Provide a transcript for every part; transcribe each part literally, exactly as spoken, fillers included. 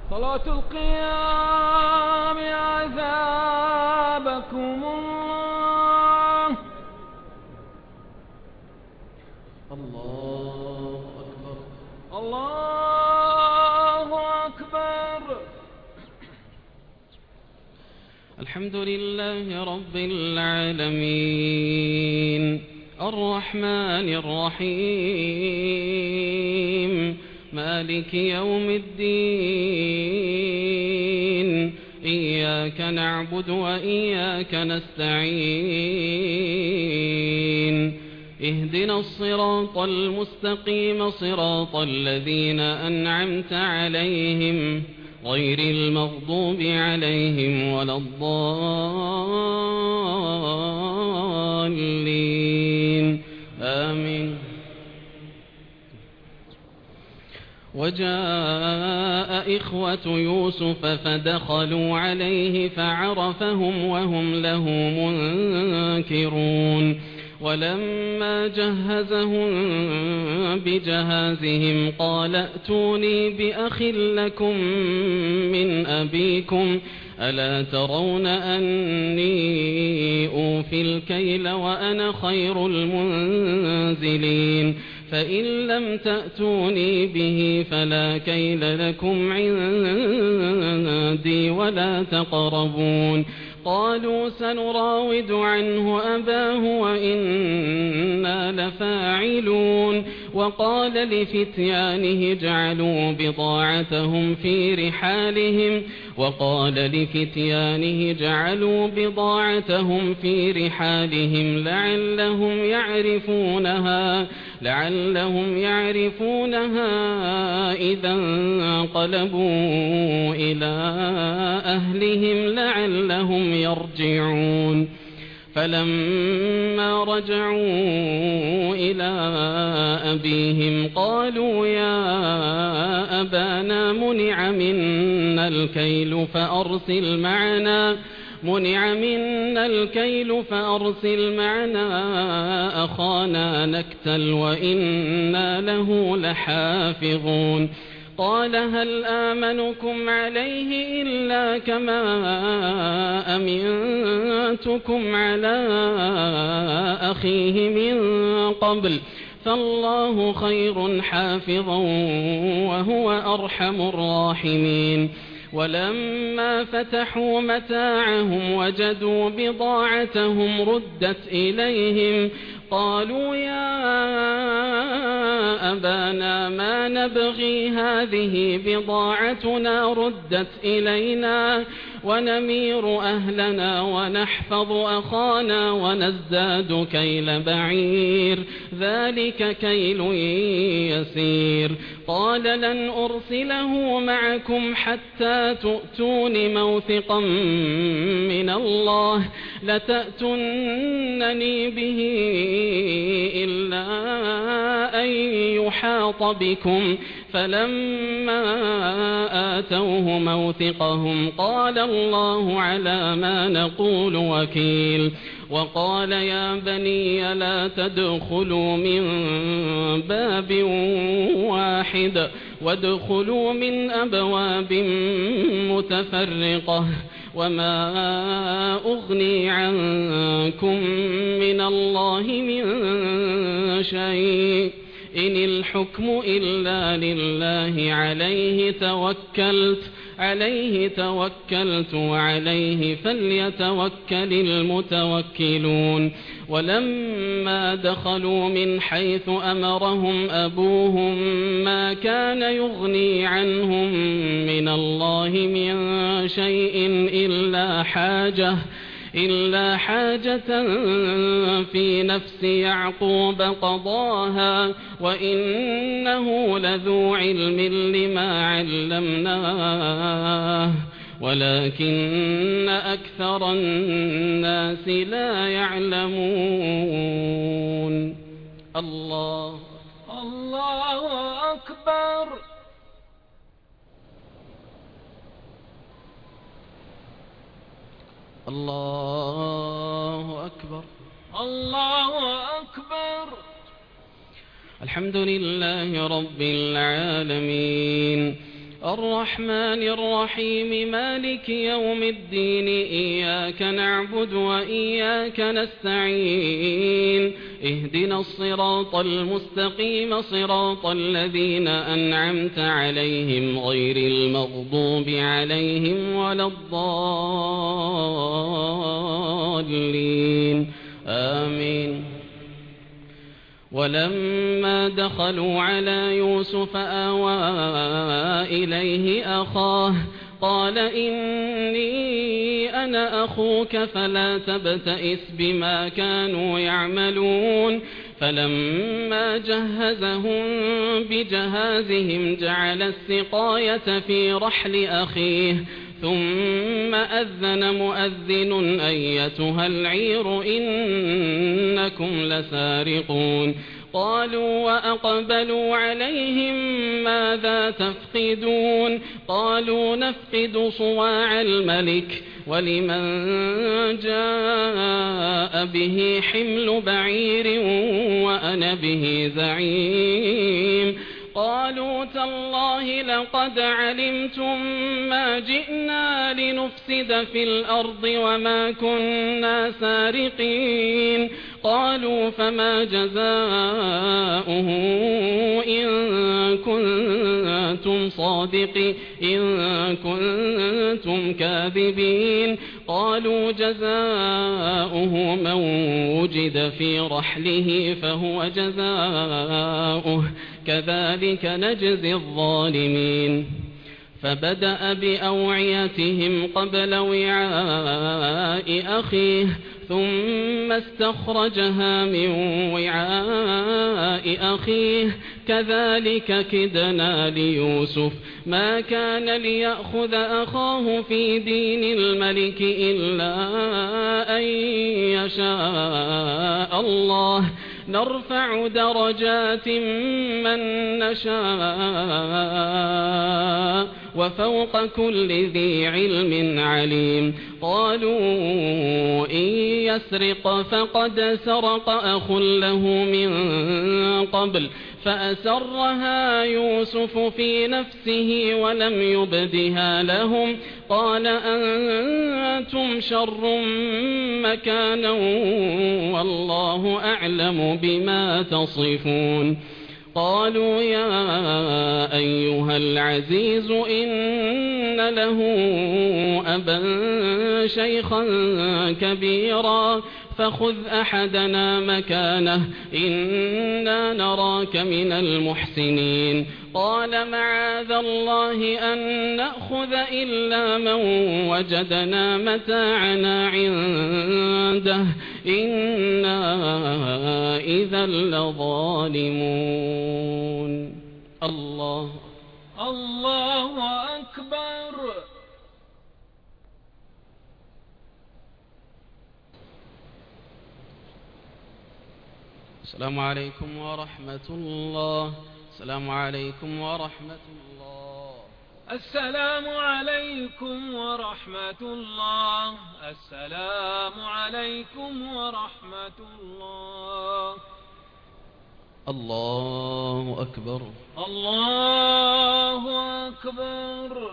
صلاة القيام عذابكم الله. الله أكبر الله أكبر. الحمد لله رب العالمين الرحمن الرحيم مالك يوم الدين إياك نعبد وإياك نستعين اهدنا الصراط المستقيم صراط الذين أنعمت عليهم غير المغضوب عليهم ولا الضالين آمين. وجاء إخوة يوسف فدخلوا عليه فعرفهم وهم له منكرون ولما جهزهم بجهازهم قال ائتوني بأخ لكم من أبيكم ألا ترون أني أوفي الكيل وأنا خير المنزلين فإن لم تأتوني به فلا كيل لكم عندي ولا تقربون قالوا سنراود عنه أباه وإنا لفاعلون وقال لفتيانه اجعلوا بضاعتهم في رحالهم وقال لفتيانه اجعلوا بضاعتهم في رحالهم لعلهم يعرفونها لعلهم يعرفونها إذا انقلبوا إلى أهلهم لعلهم يرجعون فلما رجعوا إلى أبيهم قالوا يا أبانا منع منا الكيل فأرسل معنا منع منا الكيل فأرسل معنا أخانا نكتل وإنا له لحافظون قال هل آمنكم عليه إلا كما أمنتكم على أخيه من قبل فالله خير حافظا وهو أرحم الراحمين ولما فتحوا متاعهم وجدوا بضاعتهم ردت إليهم قالوا يا أبانا ما نبغي هذه بضاعتنا ردت إلينا ونمير أهلنا ونحفظ أخانا ونزداد كيل بعير ذلك كيل يسير قال لن أرسله معكم حتى تؤتون موثقا من الله لتأتونني به إلا أن يحاط بكم فلما آتوه موثقهم قال الله على ما نقول وكيل وقال يا بني لا تدخلوا من باب واحد وادخلوا من أبواب متفرقة وما أغني عنكم من الله من شيء إن الحكم إلا لله عليه توكلت عليه توكلت وعليه فليتوكل المتوكلون ولما دخلوا من حيث أمرهم أبوهم ما كان يغني عنهم من الله من شيء إلا حاجة إلا حاجة في نفس يعقوب قضاها وإنه لذو علم لما علمناه ولكن أكثر الناس لا يعلمون. الله الله أكبر. الله أكبر. الله أكبر. الحمد لله رب العالمين الرحمن الرحيم مالك يوم الدين إياك نعبد وإياك نستعين اهدنا الصراط المستقيم صراط الذين أنعمت عليهم غير المغضوب عليهم ولا الضالين آمين. ولما دخلوا على يوسف آوى إليه أخاه قال إني أنا أخوك فلا تبتئس بما كانوا يعملون فلما جهزهم بجهازهم جعل السقاية في رحل أخيه ثم أذن مؤذن أيتها العير إنكم لسارقون قالوا وأقبلوا عليهم ماذا تفقدون قالوا نفقد صواع الملك ولمن جاء به حمل بعير وأنا به زعيم قالوا تالله لقد علمتم ما جئنا لنفسد في الأرض وما كنا سارقين قالوا فما جزاؤه إن كنتم صادقين إن كنتم كاذبين قالوا جزاؤه من وجد في رحله فهو جزاؤه كذلك نجزي الظالمين فبدأ بأوعيتهم قبل وعاء أخيه ثم استخرجها من وعاء أخيه كذلك كدنا ليوسف ما كان ليأخذ أخاه في دين الملك إلا أن يشاء الله نرفع درجات من نشاء وفوق كل ذي علم عليم قالوا إن يسرق فقد سرق أخ له من قبل فأسرها يوسف في نفسه ولم يبدها لهم قال أنتم شر مكانا والله أعلم بما تصفون قالوا يا أيها العزيز إن له أبا شيخا كبيرا فخذ أحدنا مكانه إنا نراك من المحسنين قال معاذ الله أن نأخذ إلا من وجدنا متاعنا عنده إنا إذا لظالمون الله الله أكبر. السلام عليكم ورحمة الله. السلام عليكم ورحمة الله. السلام عليكم ورحمة الله. السلام عليكم ورحمة الله. الله أكبر. الله أكبر.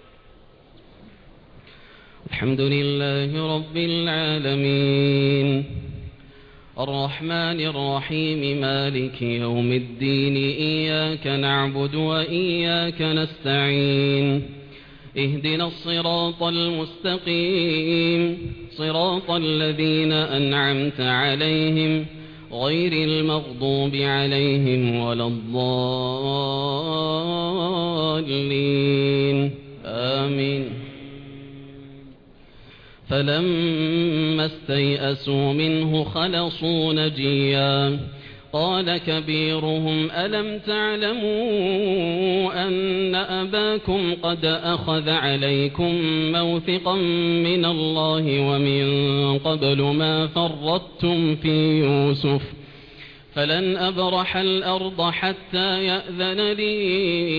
الحمد لله رب العالمين الرحمن الرحيم مالك يوم الدين إياك نعبد وإياك نستعين اهدنا الصراط المستقيم صراط الذين أنعمت عليهم غير المغضوب عليهم ولا الضالين آمين. فلما استيئسوا منه خلصوا نجيا قال كبيرهم ألم تعلموا أن أباكم قد أخذ عليكم موثقا من الله ومن قبل ما فرطتم في يوسف فلن أبرح الأرض حتى يأذن لي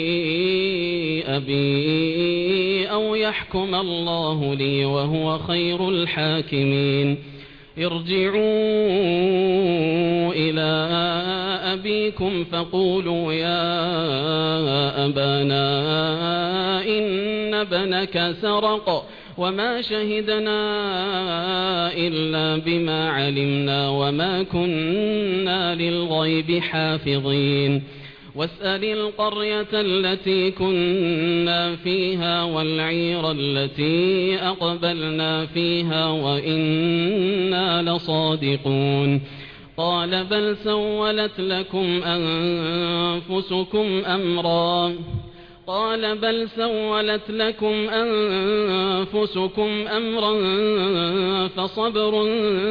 أبي أو يحكم الله لي وهو خير الحاكمين ارجعوا إلى أبيكم فقولوا يا أبانا إن ابنك سرق وما شهدنا إلا بما علمنا وما كنا للغيب حافظين واسأل القرية التي كنا فيها والعير التي أقبلنا فيها وإنا لصادقون قال بل سولت لكم أنفسكم أمرا قال بل سولت لكم أنفسكم أمرا فصبر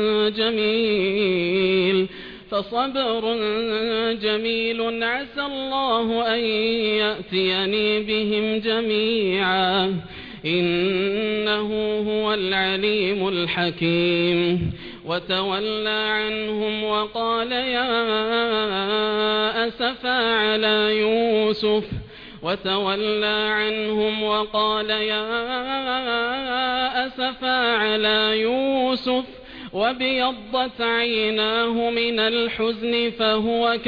جميل فصبر جميل عسى الله أن يأتيني بهم جميعا إنه هو العليم الحكيم وتولى عنهم وقال يا أسفا على يوسف وتولى عنهم وقال يا أسفا على يوسف وابيضت عيناه من الحزن فهو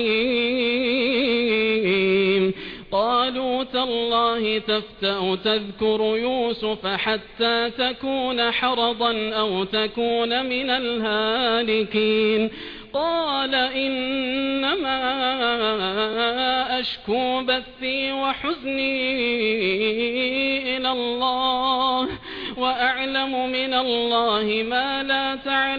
كظيم قالوا تالله تفتأ تذكر يوسف حتى تكون حرضا أو تكون من الهالكين قال إنما أشكو بثي وحزني إلى الله وأعلم من الله ما لا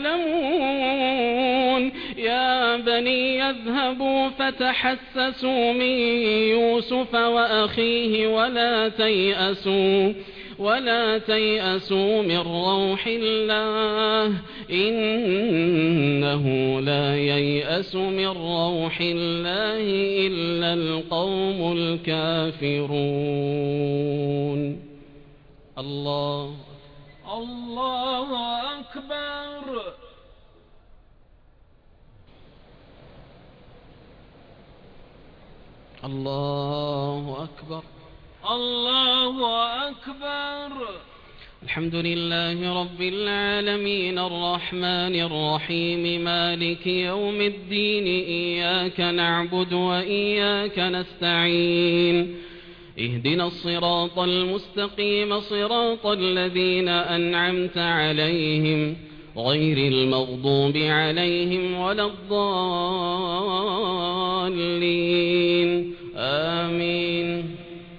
تعلمون يا بني يذهبوا فتحسسوا من يوسف وأخيه ولا تيأسوا ولا تيأسوا من روح الله إنه لا ييأس من روح الله إلا القوم الكافرون الله الله أكبر الله أكبر الله أكبر الحمد لله رب العالمين الرحمن الرحيم مالك يوم الدين إياك نعبد وإياك نستعين اهدنا الصراط المستقيم صراط الذين أنعمت عليهم غير المغضوب عليهم ولا الضالين آمين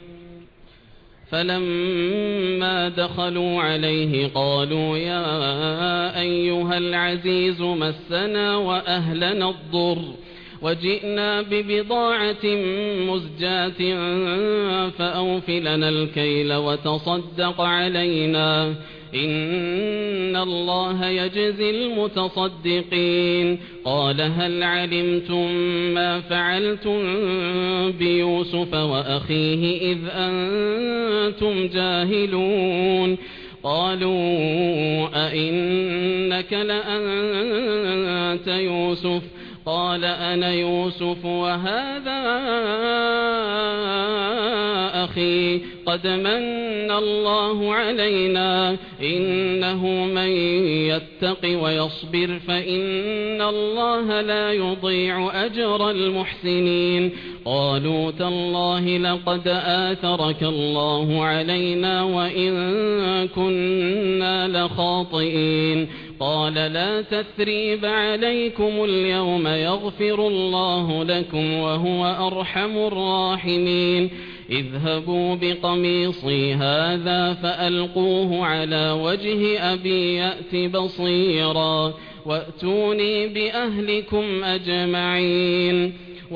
فلما دخلوا عليه قالوا يا أيها العزيز مسنا وأهلنا الضر وجئنا ببضاعة مزجاة فأوف لنا الكيل وتصدق علينا إن الله يجزي المتصدقين قال هل علمتم ما فعلتم بيوسف وأخيه إذ أنتم جاهلون قالوا أئنك لأنت يوسف قال أنا يوسف وهذا أخي قد من الله علينا إنه من يتق ويصبر فإن الله لا يضيع أجر المحسنين قالوا تالله لقد آثرك الله علينا وإن كنا لخاطئين قال لا تثريب عليكم اليوم يغفر الله لكم وهو أرحم الراحمين اذهبوا بقميصي هذا فألقوه على وجه أبي يأت بصيرا وأتوني بأهلكم أجمعين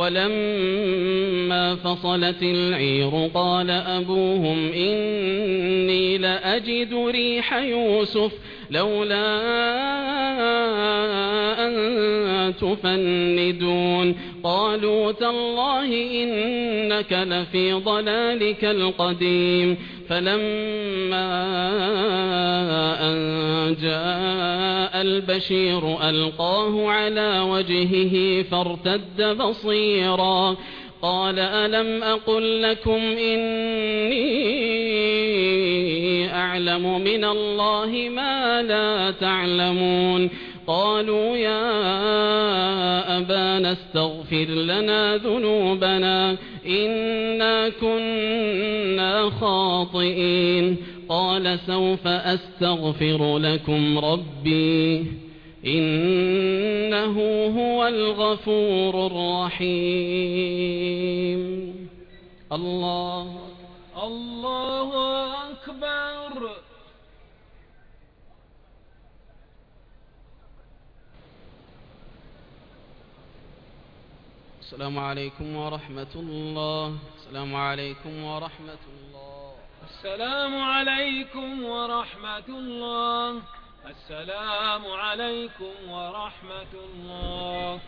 ولما فصلت العير قال أبوهم إني لأجد ريح يوسف لولا أن تفندون قالوا تالله إنك لفي ضلالك القديم فلما أن جاء البشير ألقاه على وجهه فارتد بصيرا قال ألم أقل لكم إني أعلم من الله ما لا تعلمون قالوا يا أبانا استغفر لنا ذنوبنا إنا كنا خاطئين قال سوف أستغفر لكم ربي إنه هو الغفور الرحيم. الله الله أكبر. السلام عليكم ورحمة الله. السلام عليكم ورحمة الله. السلام عليكم ورحمة الله. السلام عليكم ورحمة الله.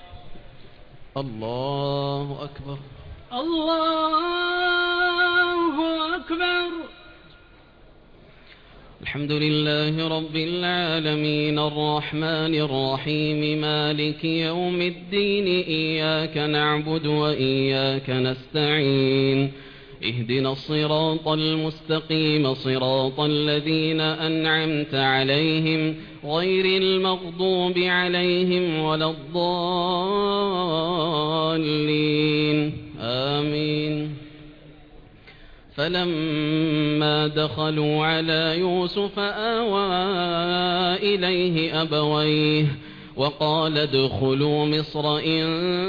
الله أكبر. الله أكبر. الحمد لله رب العالمين الرحمن الرحيم مالك يوم الدين إياك نعبد وإياك نستعين اهدنا الصراط المستقيم صراط الذين أنعمت عليهم غير المغضوب عليهم ولا الضالين آمين. فلما دخلوا على يوسف آوى إليه أبويه وقال ادخلوا مصر إن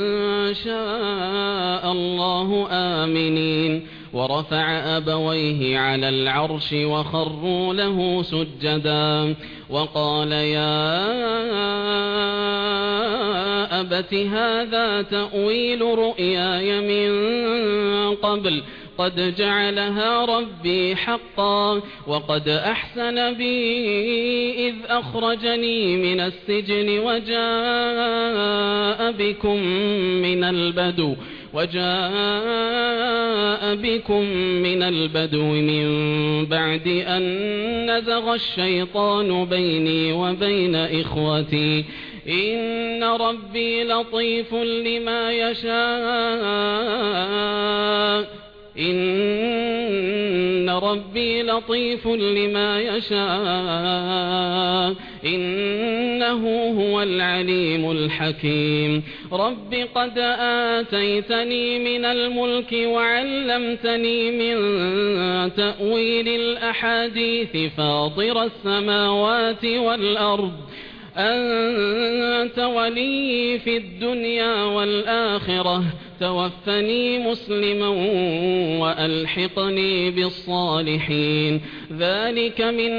شاء الله آمنين ورفع أبويه على العرش وخروا له سجدا وقال يا أبت هذا تأويل رؤياي من قبل قد جعلها ربي حقا وقد أحسن بي إذ أخرجني من السجن وجاء بكم من البدو وجاء بكم من البدو من بعد أن نزغ الشيطان بيني وبين إخوتي إن ربي لطيف لما يشاء إن ربي لطيف لما يشاء إنه هو العليم الحكيم. رب قد آتيتني من الملك وعلمتني من تأويل الأحاديث فاطر السماوات والأرض أنت ولي في الدنيا والآخرة توفني مسلما وألحقني بالصالحين. ذلك من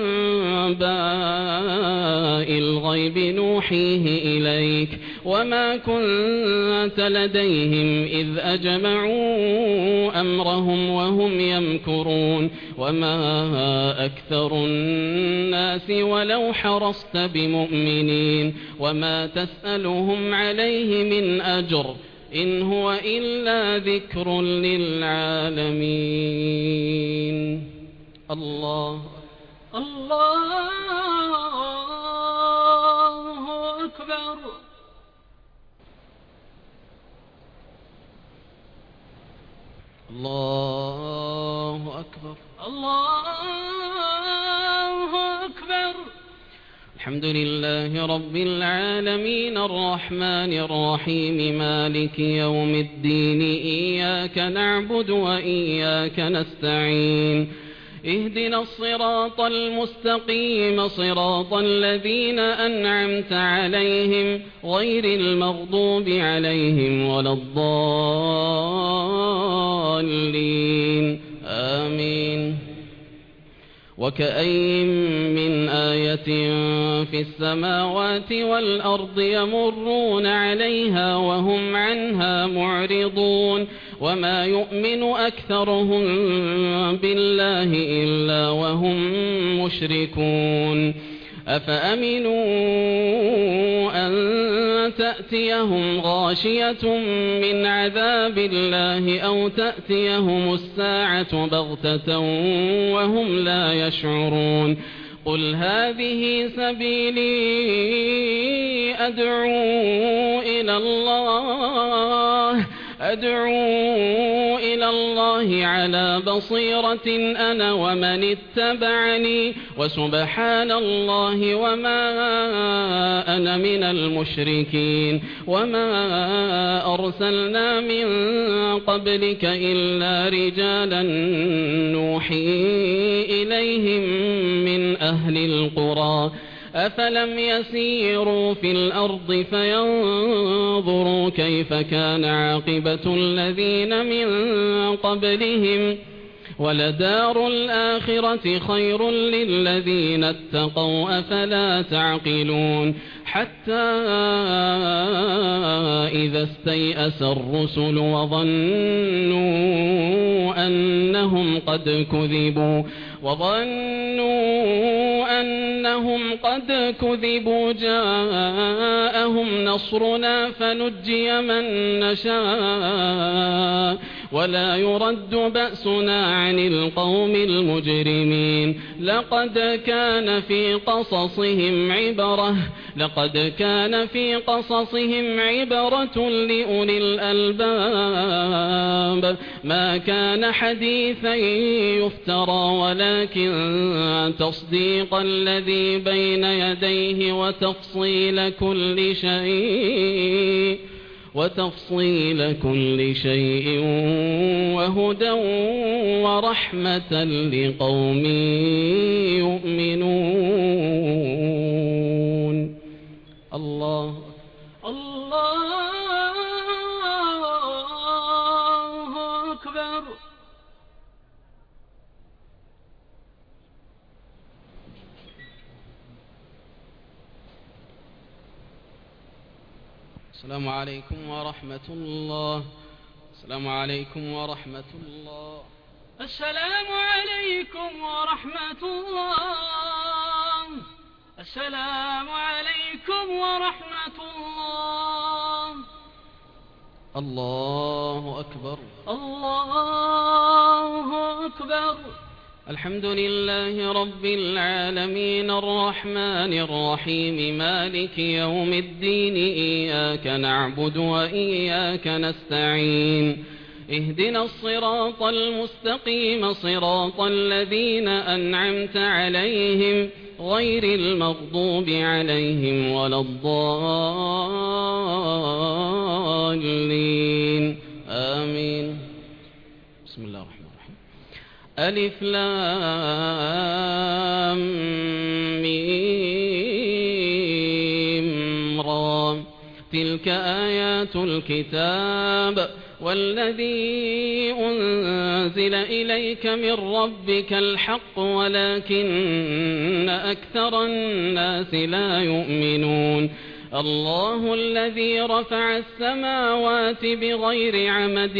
أنباء الغيب نوحيه إليك وما كنت لديهم إذ أجمعوا أمرهم وهم يمكرون وما أكثر الناس ولو حرصت بمؤمنين وما تسألهم عليه من أجر إن هو إلا ذكر للعالمين. الله الله أكبر. الله أكبر. الله أكبر. الحمد لله رب العالمين الرحمن الرحيم مالك يوم الدين إياك نعبد وإياك نستعين اهدنا الصراط المستقيم صراط الذين أنعمت عليهم غير المغضوب عليهم ولا الضالين آمين. وكأين من آية في السماوات والأرض يمرون عليها وهم عنها معرضون وما يؤمن أكثرهم بالله إلا وهم مشركون. أفأمنوا أن تأتيهم غاشية من عذاب الله أو تأتيهم الساعة بغتة وهم لا يشعرون. قل هذه سبيلي أدعو إلى الله أدعو إلى الله على بصيرة أنا ومن اتبعني وسبحان الله وما أنا من المشركين وما أرسلنا من قبلك إلا رجالا نوحي إليهم من أهل القرى أفلم يسيروا في الأرض فينظروا كيف كان عاقبة الذين من قبلهم ولدار الآخرة خير للذين اتقوا أفلا تعقلون حتى إذا استيأس الرسل وظنوا أنهم قد كذبوا وظنوا أنهم قد كذبوا جاءهم نصرنا فنجي من نشاء ولا يرد بأسنا عن القوم المجرمين لقد كان في قصصهم عبرة لقد كان في قصصهم عبرة لأولي الألباب ما كان حديثا يفترى ولكن تصديق الذي بين يديه وتفصيل كل شيء وتفصيل كل شيء وهدى ورحمة لقوم يؤمنون الله الله أكبر. السلام عليكم ورحمة الله. السلام عليكم ورحمة الله. السلام عليكم ورحمة الله. السلام عليكم ورحمة الله. الله أكبر. الله أكبر. الحمد لله رب العالمين الرحمن الرحيم مالك يوم الدين إياك نعبد وإياك نستعين اهدنا الصراط المستقيم صراط الذين أنعمت عليهم غير المغضوب عليهم ولا الضالين آمين. بسم الله الرحمن الرحيم. ألف لام ميم را تلك آيات الكتاب والذي أنزل إليك من ربك الحق ولكن أكثر الناس لا يؤمنون. الله الذي رفع السماوات بغير عمد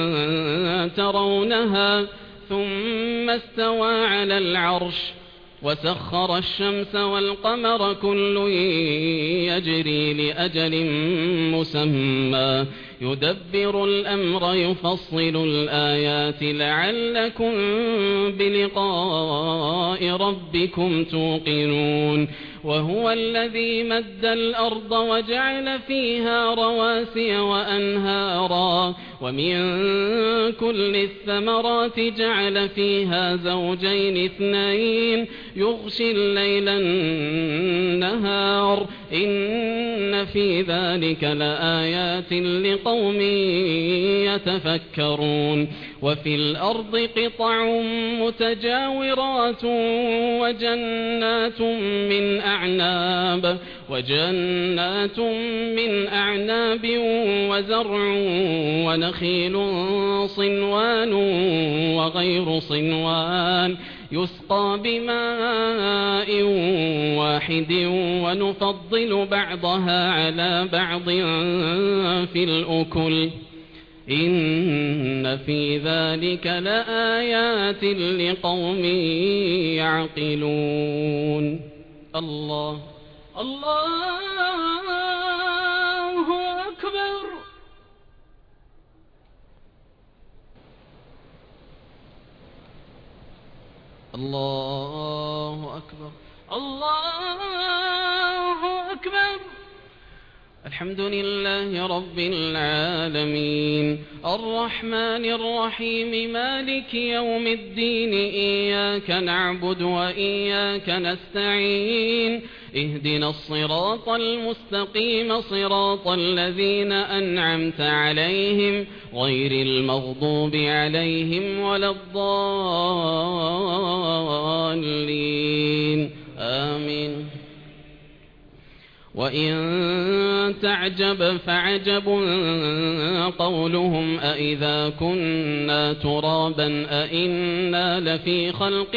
ترونها ثم استوى على العرش وسخر الشمس والقمر كل يجري لأجل مسمى يدبر الأمر يفصل الآيات لعلكم بلقاء ربكم توقنون. وهو الذي مد الأرض وجعل فيها رواسي وأنهارا ومن كل الثمرات جعل فيها زوجين اثنين يغشي الليل النهار إن في ذلك لآيات لقوم يتفكرون. وفي الأرض قطع متجاورات وجنات من أعناب وجنات من أعناب وزرع ونخيل صنوان وغير صنوان يسقى بماء واحد ونفضل بعضها على بعض في الأكل إن في ذلك لآيات لقوم يعقلون. الله الله أكبر. الله أكبر. الله أكبر. الحمد لله رب العالمين الرحمن الرحيم مالك يوم الدين إياك نعبد وإياك نستعين اهدنا الصراط المستقيم صراط الذين أنعمت عليهم غير المغضوب عليهم ولا الضالين آمين. وإن تعجب فعجب قولهم أإذا كنا ترابا أإنا لفي خلق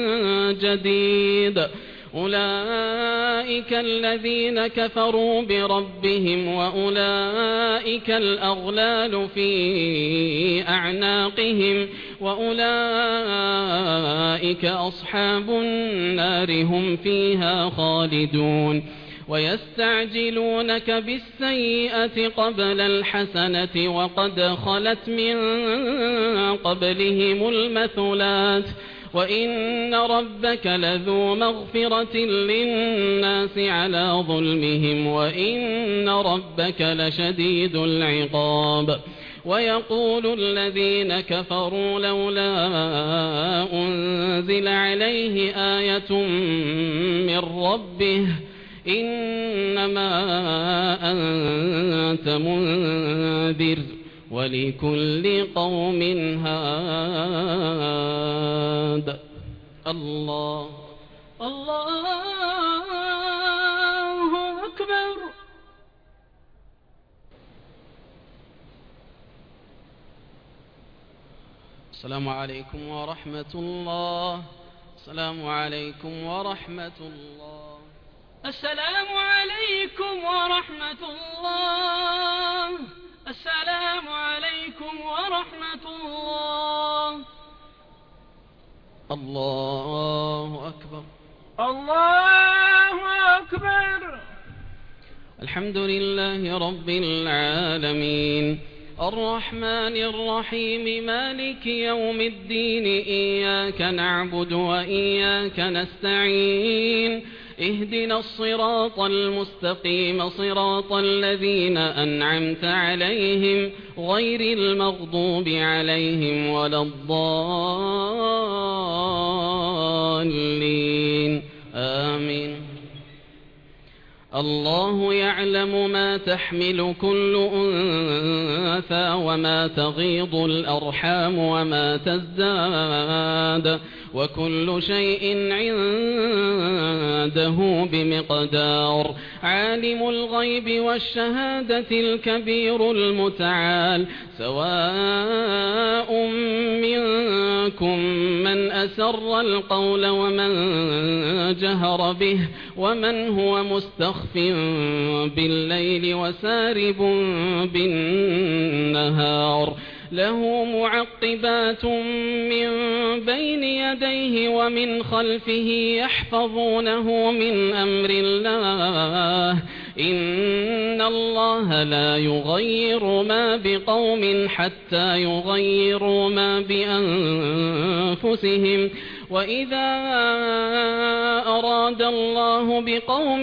جديد أولئك الذين كفروا بربهم وأولئك الأغلال في أعناقهم وأولئك أصحاب النار هم فيها خالدون ويستعجلونك بالسيئة قبل الحسنة وقد خلت من قبلهم المثلات وإن ربك لذو مغفرة للناس على ظلمهم وإن ربك لشديد العقاب ويقول الذين كفروا لولا أنزل عليه آية من ربه إنما أنت منذر ولكل قوم هاد. الله الله أكبر. السلام عليكم ورحمة الله. السلام عليكم ورحمة الله. السلام عليكم ورحمة الله. السلام عليكم ورحمة الله. الله أكبر. الله أكبر. الحمد لله رب العالمين الرحمن الرحيم مالك يوم الدين إياك نعبد وإياك نستعين اهدنا الصراط المستقيم صراط الذين أنعمت عليهم غير المغضوب عليهم ولا الضالين آمين. الله يعلم ما تحمل كل أنثى وما تغيض الأرحام وما تزداد وكل شيء عنده بمقدار. عالم الغيب والشهادة الكبير المتعال سواء منكم من أسر القول ومن جهر به ومن هو مستخف بالليل وسارب بالنهار له معقبات من بين يديه ومن خلفه يحفظونه من أمر الله إن الله لا يغير ما بقوم حتى يغيروا ما بأنفسهم وإذا أراد الله بقوم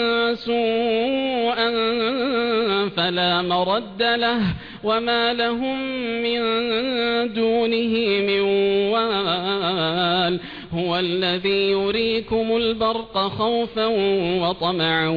سوءا فلا مرد له وما لهم من دونه من وال هو الذي يريكم البرق خوفا وطمعا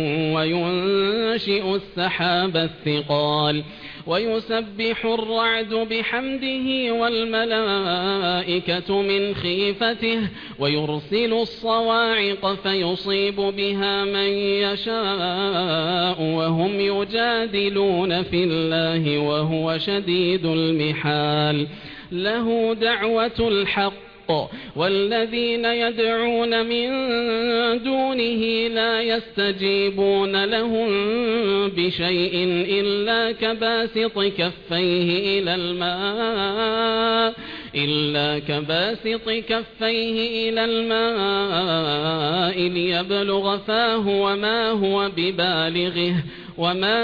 وينشئ السحاب الثقال ويسبح الرعد بحمده والملائكة من خيفته ويرسل الصواعق فيصيب بها من يشاء وهم يجادلون في الله وهو شديد المحال له دعوة الحق والذين يدعون من دونه لا يستجيبون لهم بشيء إلا كباسط كفيه إلى الماء إلا كباسط كفيه إلى الماء ليبلغ فاه وما هو ببالغه وما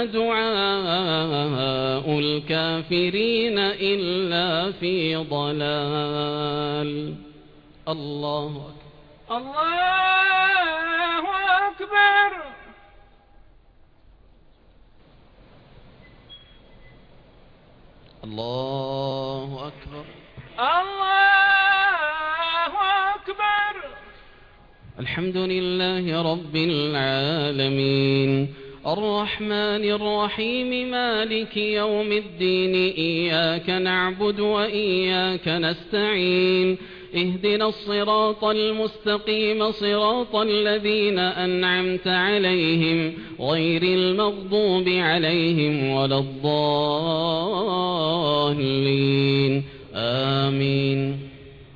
دعاء الكافرين إلا في ضلال. الله أكبر. الله أكبر. الله أكبر. الله أكبر. الحمد لله رب العالمين الرحمن الرحيم مالك يوم الدين إياك نعبد وإياك نستعين اهدنا الصراط المستقيم صراط الذين أنعمت عليهم غير المغضوب عليهم ولا الضالين آمين.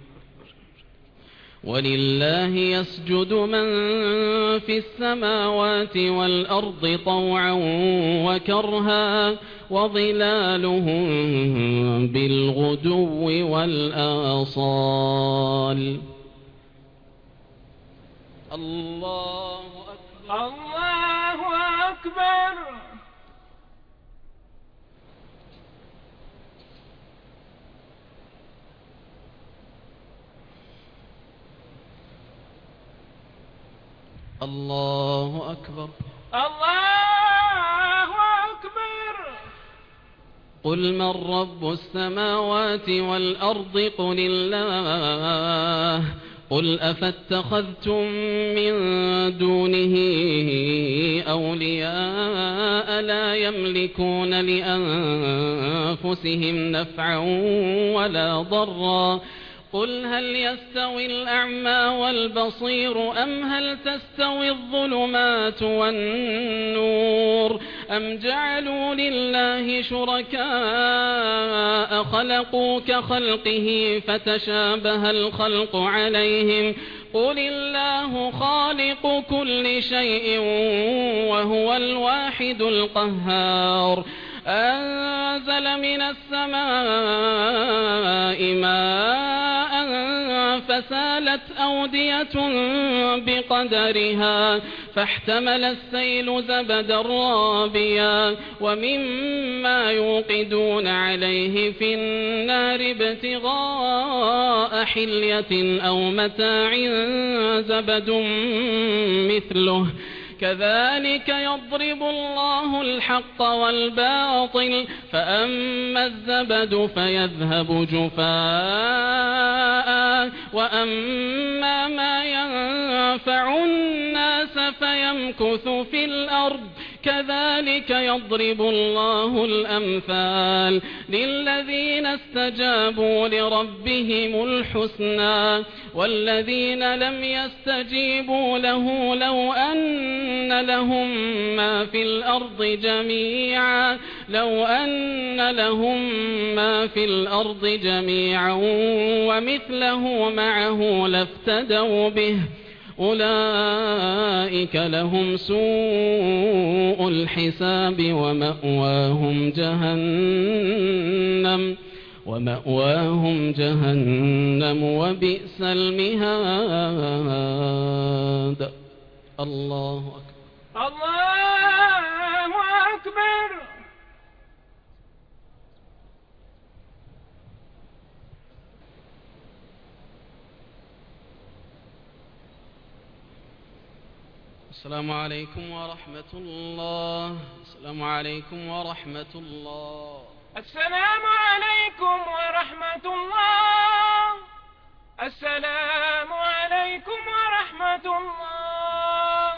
ولله يسجد من في السماوات والأرض طوعا وكرها وظلالهم بالغدو والآصال. الله أكبر. الله أكبر. الله أكبر. الله أكبر. قل من رب السماوات والأرض قل الله قل أفاتخذتم من دونه أولياء لا يملكون لأنفسهم نفعا ولا ضرا قل هل يستوي الأعمى والبصير أم هل تستوي الظلمات والنور أم جعلوا لله شركاء خلقوا كخلقه فتشابه الخلق عليهم قل الله خالق كل شيء وهو الواحد القهار أنزل من السماء ماء فسالت أودية بقدرها فاحتمل السيل زبدا رابيا ومما يوقدون عليه في النار ابتغاء حلية أو متاع زبد مثله كذلك يضرب الله الحق والباطل فأما الزبد فيذهب جفاء وأما ما ينفع الناس فيمكث في الأرض كذلك يضرب الله الأمثال للذين استجابوا لربهم الحسنى والذين لم يستجيبوا له لو أن لهم ما في الأرض جميعا لو أن لهم ما في الأرض جميعا ومثله معه لافتدوا به أولئك لهم سوء الحساب ومأواهم جهنم ومأواهم جهنم وبئس المهاد. الله أكبر. الله أكبر. السلام عليكم ورحمة الله. السلام عليكم ورحمة الله. السلام عليكم ورحمة الله. السلام عليكم ورحمة الله.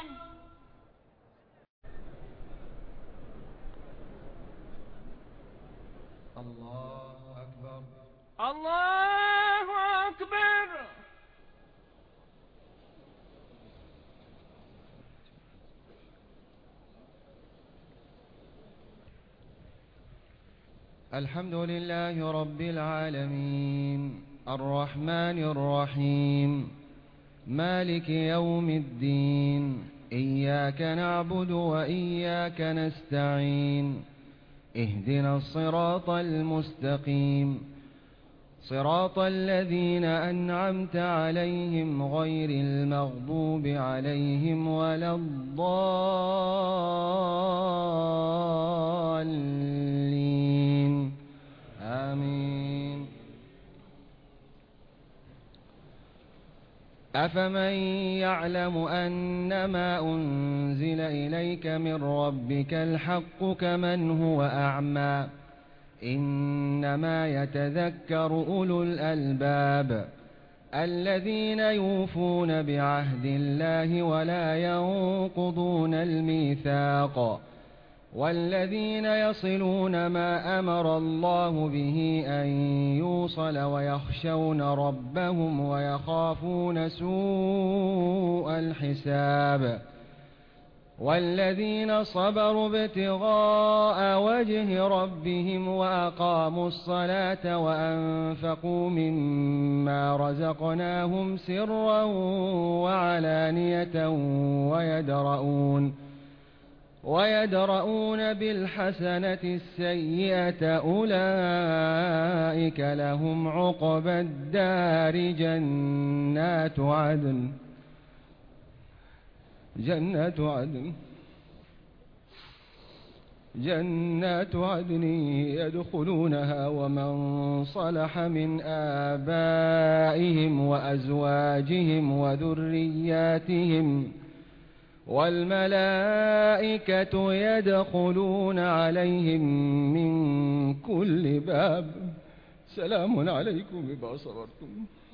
الله أكبر. الله أكبر. الحمد لله رب العالمين الرحمن الرحيم مالك يوم الدين إياك نعبد وإياك نستعين اهدنا الصراط المستقيم صراط الذين أنعمت عليهم غير المغضوب عليهم ولا الضالين آمين. أفمن يعلم أنما أنزل إليك من ربك الحق كمن هو أعمى إنما يتذكر أولو الألباب الذين يوفون بعهد الله ولا ينقضون الميثاق والذين يصلون ما أمر الله به أن يوصل ويخشون ربهم ويخافون سوء الحساب والذين صبروا ابتغاء وجه ربهم وأقاموا الصلاة وأنفقوا مما رزقناهم سرا وعلانية ويدرؤون ويدرؤون بالحسنة السيئة أولئك لهم عقبى الدار جنات عدن جنات عدن جنات عدن يدخلونها ومن صلح من آبائهم وأزواجهم وذرياتهم والملائكة يدخلون عليهم من كل باب سلام عليكم بما صبرتم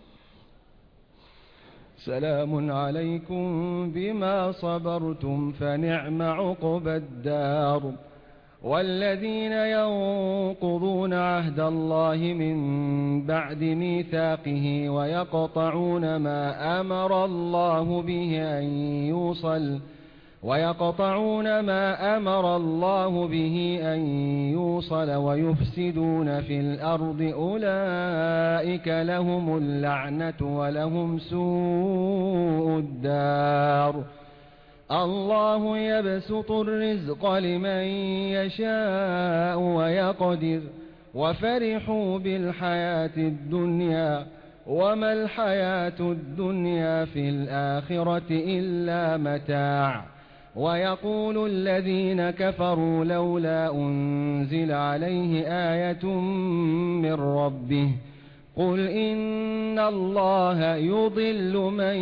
سلام عليكم بما صبرتم فنعم عقبى الدار والذين ينقضون عهد الله من بعد ميثاقه ويقطعون ما أمر الله به أن يوصل ويقطعون ما أمر الله به أن يوصل ويفسدون في الأرض أولئك لهم اللعنة ولهم سوء الدار الله يبسط الرزق لمن يشاء ويقدر وفرحوا بالحياة الدنيا وما الحياة الدنيا في الآخرة إلا متاع ويقول الذين كفروا لولا أنزل عليه آية من ربه قل إن الله يضل من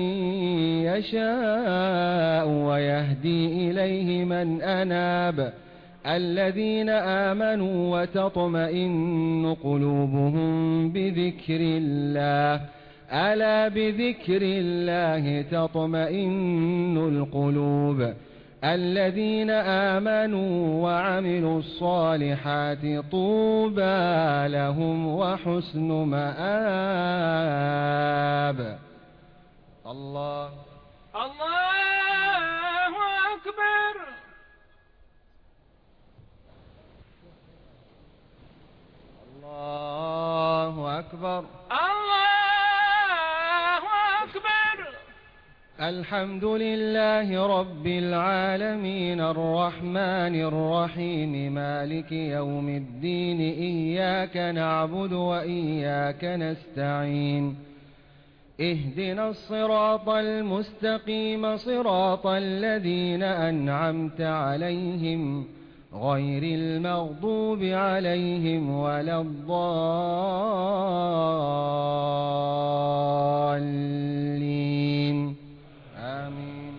يشاء ويهدي إليه من أناب الذين آمنوا وتطمئن قلوبهم بذكر الله ألا بذكر الله تطمئن القلوب الذين آمنوا وعملوا الصالحات طوبى لهم وحسن مآب الله الله أكبر الله أكبر الله أكبر الحمد لله رب العالمين الرحمن الرحيم مالك يوم الدين إياك نعبد وإياك نستعين اهدنا الصراط المستقيم صراط الذين أنعمت عليهم غير المغضوب عليهم ولا الضالين آمين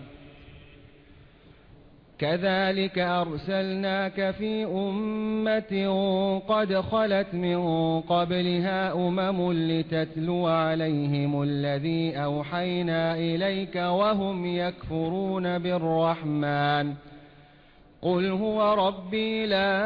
كذلك أرسلناك في أمة قد خلت من قبلها أمم لتتلو عليهم الذي أوحينا إليك وهم يكفرون بالرحمن قل هو ربي لا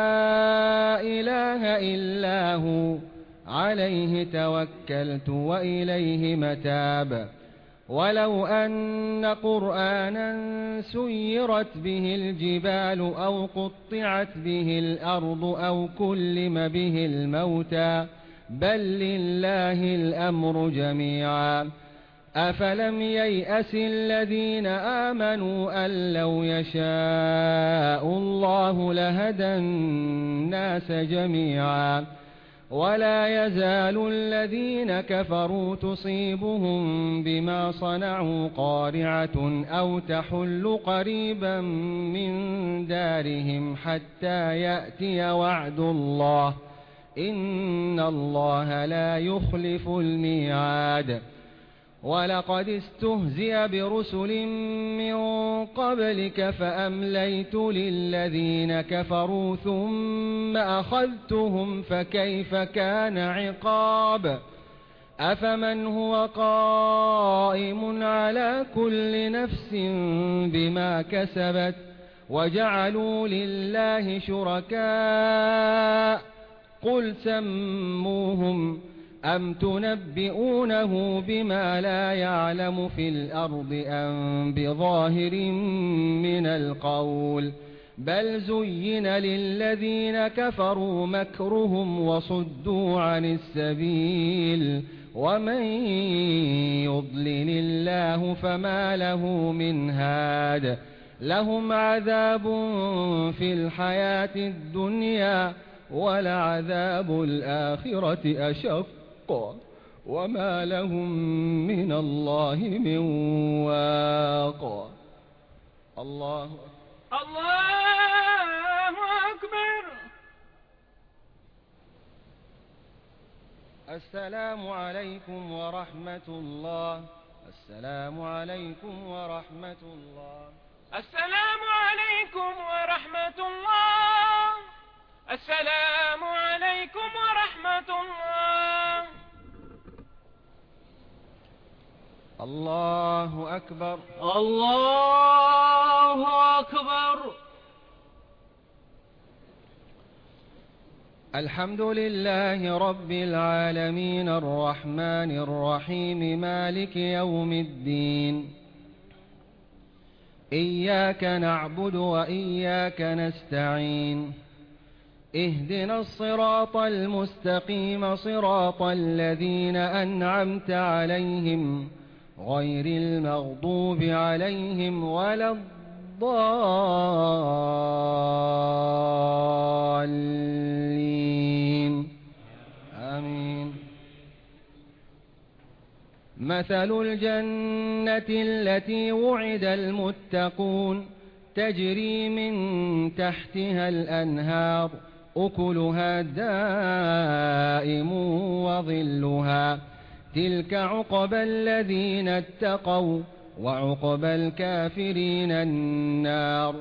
إله إلا هو عليه توكلت وإليه متاب ولو أن قرآنا سيرت به الجبال أو قطعت به الأرض أو كلم به الموتى بل لله الأمر جميعا أفلم ييأس الذين آمنوا أن لو يشاء الله لهدى الناس جميعا ولا يزال الذين كفروا تصيبهم بما صنعوا قارعة أو تحل قريبا من دارهم حتى يأتي وعد الله إن الله لا يخلف الميعاد ولقد استهزئ برسل من قبلك فأمليت للذين كفروا ثم أخذتهم فكيف كان عقاب أفمن هو قائم على كل نفس بما كسبت وجعلوا لله شركاء قل سموهم أم تنبئونه بما لا يعلم في الأرض أم بظاهر من القول بل زين للذين كفروا مكرهم وصدوا عن السبيل ومن يضلل الله فما له من هاد لهم عذاب في الحياة الدنيا ولعذاب الآخرة أشق وما لهم من الله من واق. الله الله أكبر. السلام عليكم ورحمة الله. السلام عليكم ورحمة الله. السلام عليكم ورحمة الله. السلام عليكم ورحمة الله. الله أكبر. الله أكبر. الحمد لله رب العالمين الرحمن الرحيم مالك يوم الدين إياك نعبد وإياك نستعين اهدنا الصراط المستقيم صراط الذين أنعمت عليهم غير المغضوب عليهم ولا الضالين آمين. مثل الجنة التي وعد المتقون تجري من تحتها الأنهار أكلها دائم وظلها تلك عقبى الذين اتقوا وعقبى الكافرين النار.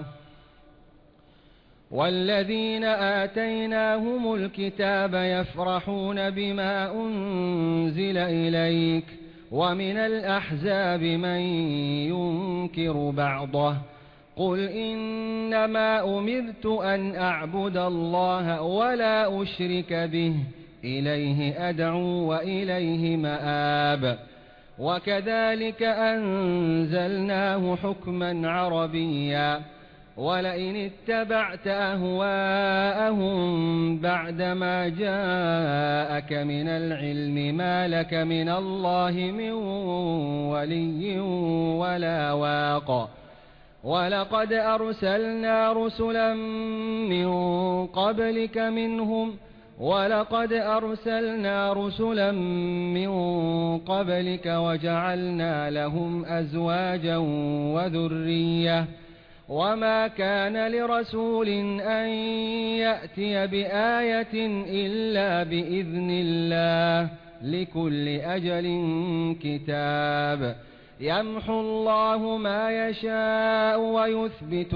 والذين آتيناهم الكتاب يفرحون بما أنزل إليك ومن الأحزاب من ينكر بعضه قل إنما أمرت أن أعبد الله ولا أشرك به إليه أدعو وإليه مآب. وكذلك أنزلناه حكما عربيا ولئن اتبعت أهواءهم بعدما جاءك من العلم ما لك من الله من ولي ولا واق. ولقد أرسلنا رسلا من قبلك منهم ولقد أرسلنا رسلا من قبلك وجعلنا لهم أزواجا وذرية وما كان لرسول أن يأتي بآية إلا بإذن الله لكل أجل كتاب يمحو الله ما يشاء ويثبت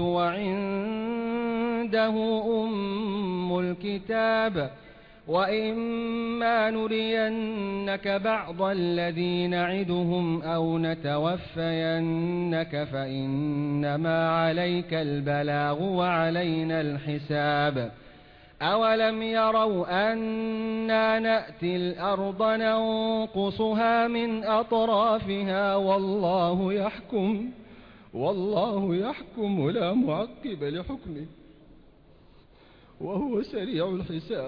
وعنده أم الكتاب وإما نرينك بعض الذي نعدهم أو نتوفينك فإنما عليك البلاغ وعلينا الحساب. أولم يروا أنا نأتي الأرض ننقصها من أطرافها والله يحكم والله يحكم لا معقب لحكمه وهو سريع الحساب.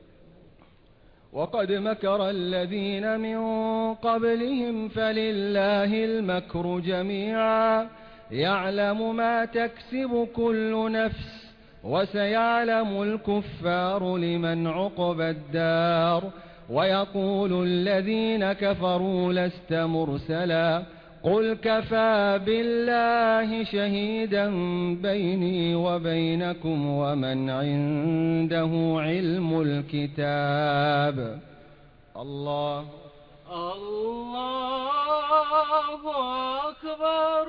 وقد مكر الذين من قبلهم فلله المكر جميعا يعلم ما تكسب كل نفس وسيعلم الكفار لمن عقبى الدار. ويقول الذين كفروا لست مرسلا قل كفى بالله شهيدا بيني وبينكم ومن عنده علم الكتاب. الله الله أكبر.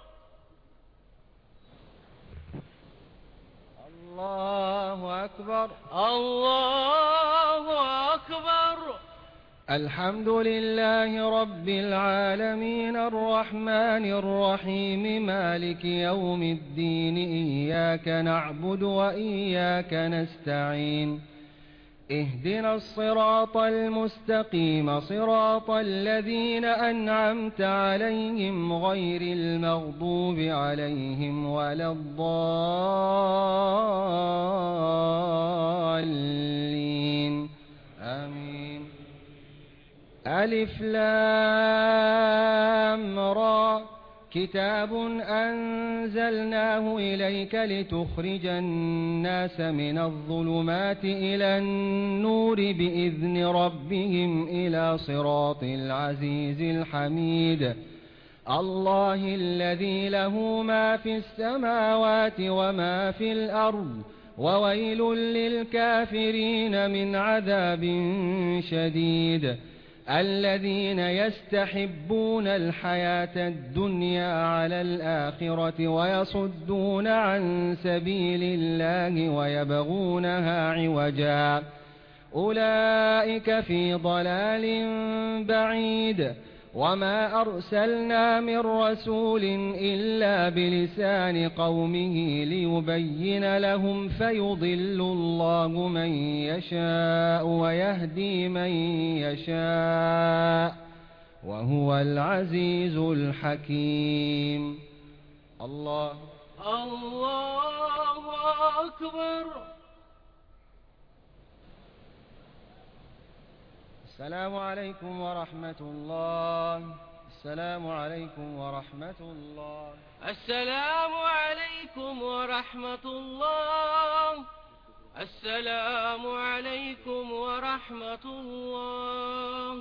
الله أكبر. الله أكبر. الحمد لله رب العالمين الرحمن الرحيم مالك يوم الدين إياك نعبد وإياك نستعين اهدنا الصراط المستقيم صراط الذين أنعمت عليهم غير المغضوب عليهم ولا الضالين آمين. ألف لام را كتاب أنزلناه إليك لتخرج الناس من الظلمات إلى النور بإذن ربهم إلى صراط العزيز الحميد. الله الذي له ما في السماوات وما في الأرض وويل للكافرين من عذاب شديد. الذين يستحبون الحياة الدنيا على الآخرة ويصدون عن سبيل الله ويبغونها عوجا أولئك في ضلال بعيد. وما أرسلنا من رسول إلا بلسان قومه ليبين لهم فيضل الله من يشاء ويهدي من يشاء وهو العزيز الحكيم. الله الله أكبر. السلام عليكم ورحمة الله. السلام عليكم ورحمة الله. السلام عليكم ورحمة الله. السلام عليكم ورحمة الله.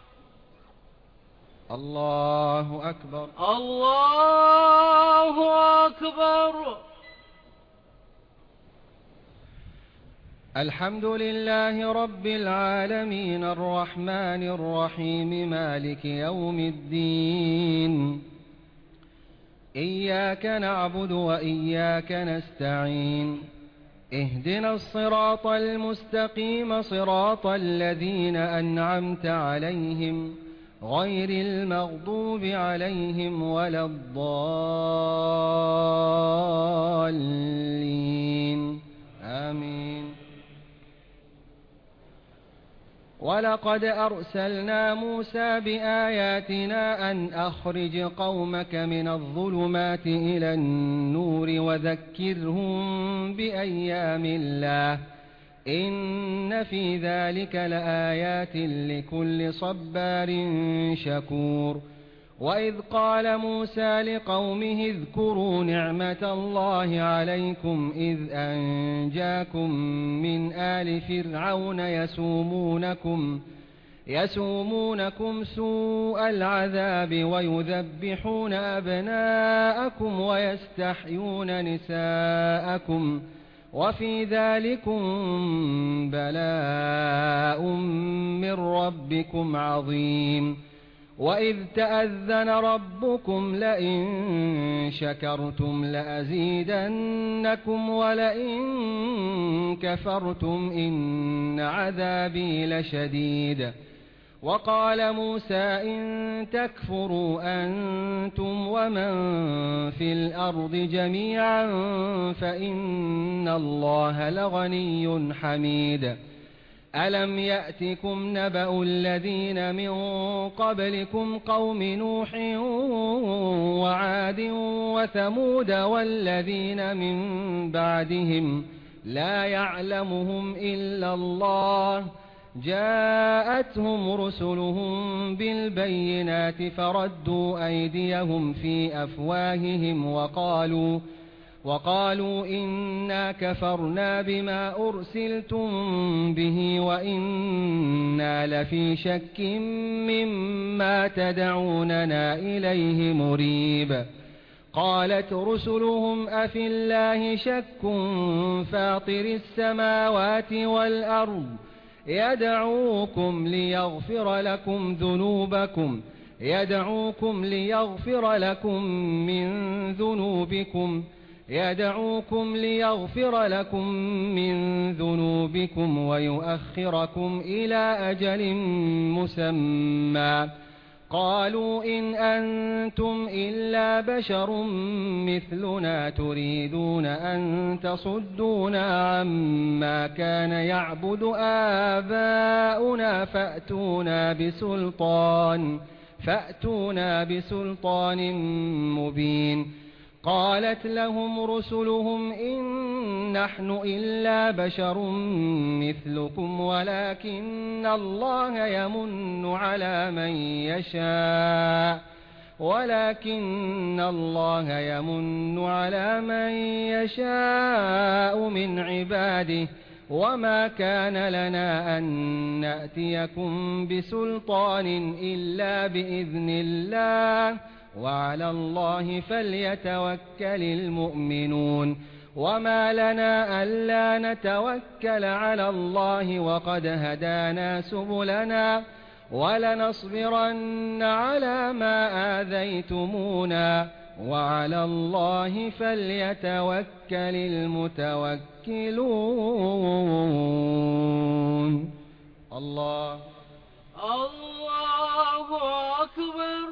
الله أكبر. الله أكبر. الحمد لله رب العالمين الرحمن الرحيم مالك يوم الدين إياك نعبد وإياك نستعين اهدنا الصراط المستقيم صراط الذين أنعمت عليهم غير المغضوب عليهم ولا الضالين آمين. ولقد أرسلنا موسى بآياتنا أن أخرج قومك من الظلمات إلى النور وذكرهم بأيام الله إن في ذلك لآيات لكل صبار شكور. وإذ قال موسى لقومه اذكروا نعمة الله عليكم إذ أنجاكم من آل فرعون يسومونكم يسومونكم سوء العذاب ويذبحون أبناءكم ويستحيون نساءكم وفي ذلكم بلاء من ربكم عظيم. وإذ تأذن ربكم لئن شكرتم لأزيدنكم ولئن كفرتم إن عذابي لشديد. وقال موسى إن تكفروا أنتم ومن في الأرض جميعا فإن الله لغني حميد. ألم يأتكم نبأ الذين من قبلكم قوم نوح وعاد وثمود والذين من بعدهم لا يعلمهم إلا الله جاءتهم رسلهم بالبينات فردوا أيديهم في أفواههم وقالوا وقالوا إنا كفرنا بما أرسلتم به وإنا لفي شك مما تدعوننا إليه مريب. قالت رسلهم أفي الله شك فاطر السماوات والأرض يدعوكم ليغفر لكم ذنوبكم يدعوكم ليغفر لكم من ذنوبكم يدعوكم ليغفر لكم من ذنوبكم ويؤخركم إلى أجل مسمى قالوا إن أنتم إلا بشر مثلنا تريدون أن تصدونا عما كان يعبد آباؤنا فأتونا بسلطان فأتونا بسلطان مبين قالت لهم رسلهم إن نحن إلا بشر مثلكم ولكن الله يمن على من يشاء ولكن الله يمن على من يشاء من عباده وما كان لنا أن نأتيكم بسلطان إلا بإذن الله وعلى الله فليتوكل المؤمنون وما لنا ألا نتوكل على الله وقد هدانا سبلنا ولنصبرن على ما آذيتمونا وعلى الله فليتوكل المتوكلون الله الله أكبر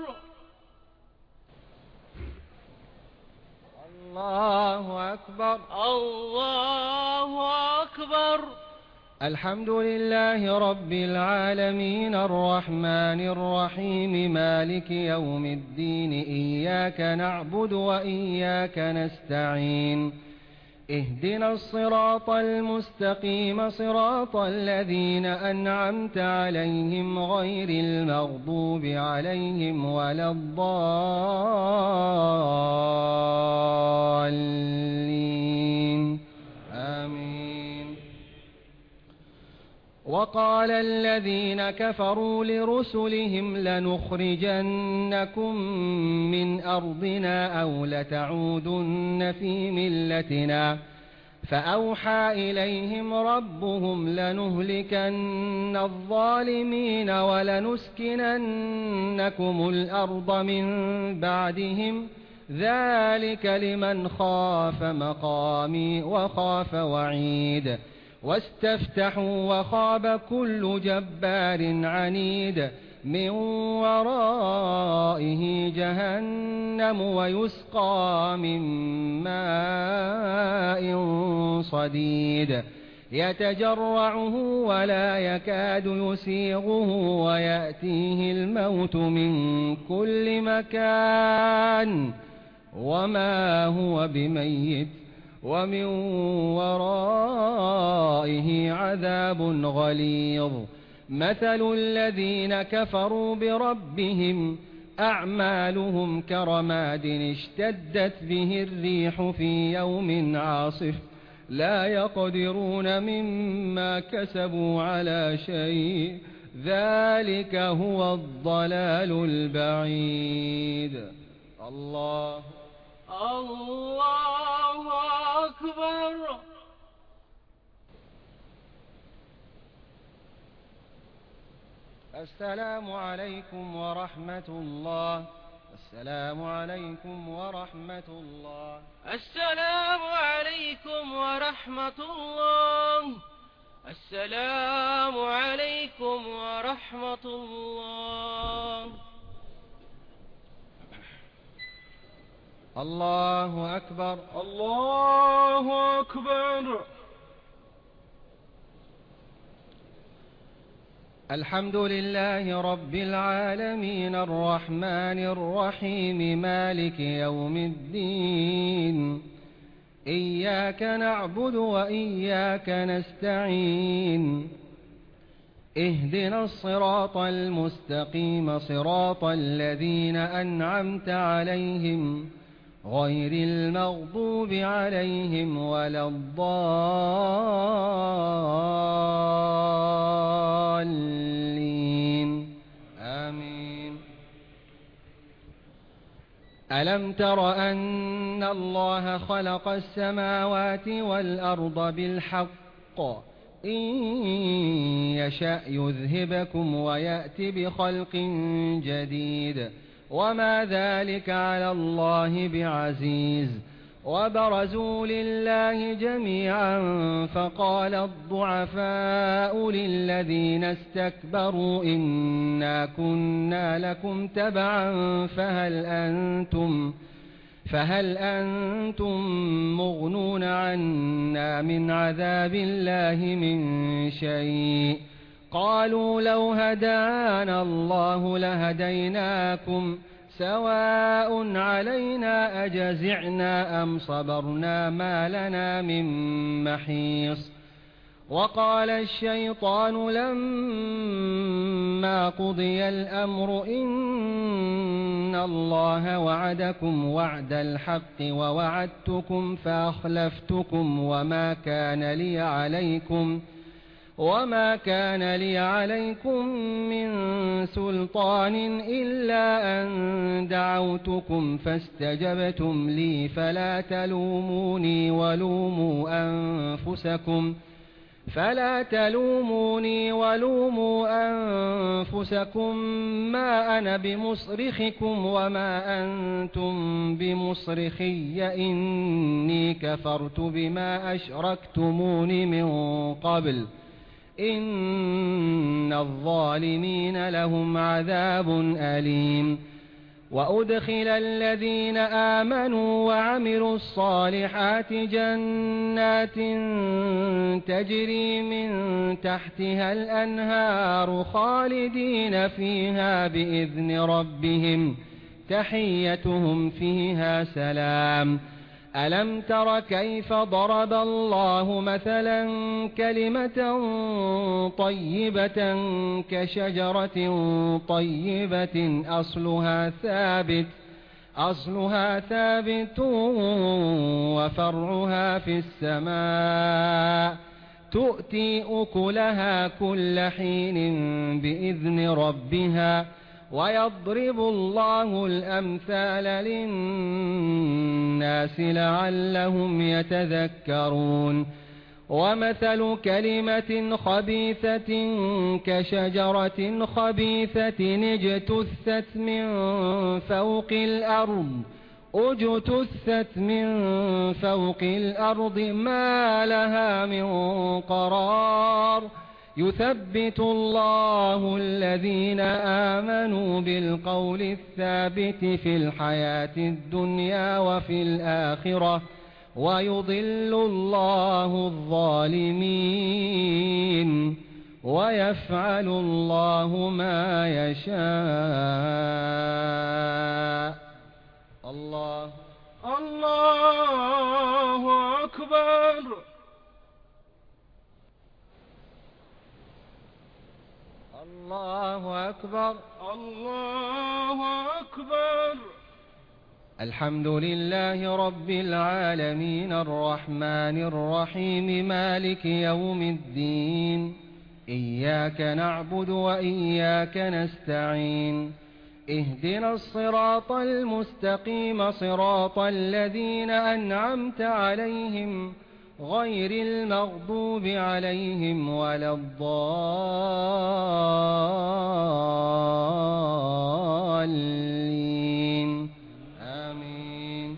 الله أكبر الله أكبر الحمد لله رب العالمين الرحمن الرحيم مالك يوم الدين إياك نعبد وإياك نستعين اهدنا الصراط المستقيم صراط الذين أنعمت عليهم غير المغضوب عليهم ولا الضالين آمين وقال الذين كفروا لرسلهم لنخرجنكم من أرضنا أو لتعودن في ملتنا فأوحى إليهم ربهم لنهلكن الظالمين ولنسكننكم الأرض من بعدهم ذلك لمن خاف مقامي وخاف وعيد واستفتحوا وخاب كل جبار عنيد من ورائه جهنم ويسقى من ماء صديد يتجرعه ولا يكاد يسيغه ويأتيه الموت من كل مكان وما هو بميت ومن ورائه عذاب غليظ مثل الذين كفروا بربهم أعمالهم كرماد اشتدت به الريح في يوم عاصف لا يقدرون مما كسبوا على شيء ذلك هو الضلال البعيد الله الله أكبر السلام عليكم ورحمة الله السلام عليكم ورحمة الله السلام عليكم ورحمة الله السلام عليكم ورحمة الله الله أكبر الله أكبر الحمد لله رب العالمين الرحمن الرحيم مالك يوم الدين إياك نعبد وإياك نستعين اهدنا الصراط المستقيم صراط الذين أنعمت عليهم غير المغضوب عليهم ولا الضالين آمين ألم تر أن الله خلق السماوات والأرض بالحق إن يشأ يذهبكم ويأت بخلق جديد وما ذلك على الله بعزيز. وبرزوا لله جميعا فقال الضعفاء للذين استكبروا إنا كنا لكم تبعا فهل أنتم فهل أنتم مغنون عنا من عذاب الله من شيء؟ قالوا لو هدانا الله لهديناكم سواء علينا أجزعنا أم صبرنا ما لنا من محيص. وقال الشيطان لما قضي الأمر إن الله وعدكم وعد الحق ووعدتكم فأخلفتكم وما كان لي عليكم وما كان لي عليكم من سلطان إلا أن دعوتكم فاستجبتم لي فلا تلوموني ولوموا أنفسكم فلا تلوموني ولوموا أنفسكم ما أنا بمصرخكم وما أنتم بمصرخي إني كفرت بما أشركتمون من قبل إن الظالمين لهم عذاب أليم. وأدخل الذين آمنوا وعملوا الصالحات جنات تجري من تحتها الأنهار خالدين فيها بإذن ربهم تحيتهم فيها سلام. ألم تر كيف ضرب الله مثلا كلمة طيبة كشجرة طيبة أصلها ثابت أصلها ثابت وفرعها في السماء تؤتي أكلها كل حين بإذن ربها ويضرب الله الأمثال للناس لعلهم يتذكرون. ومثل كلمة خبيثة كشجرة خبيثة اجتثت من فوق الأرض اجتثت من فوق الأرض ما لها من قرار يثبت الله الذين آمنوا بالقول الثابت في الحياة الدنيا وفي الآخرة ويضل الله الظالمين ويفعل الله ما يشاء. الله الله أكبر. الله أكبر. الله أكبر. الحمد لله رب العالمين الرحمن الرحيم مالك يوم الدين إياك نعبد وإياك نستعين اهدنا الصراط المستقيم صراط الذين أنعمت عليهم غير المغضوب عليهم ولا الضالين آمين.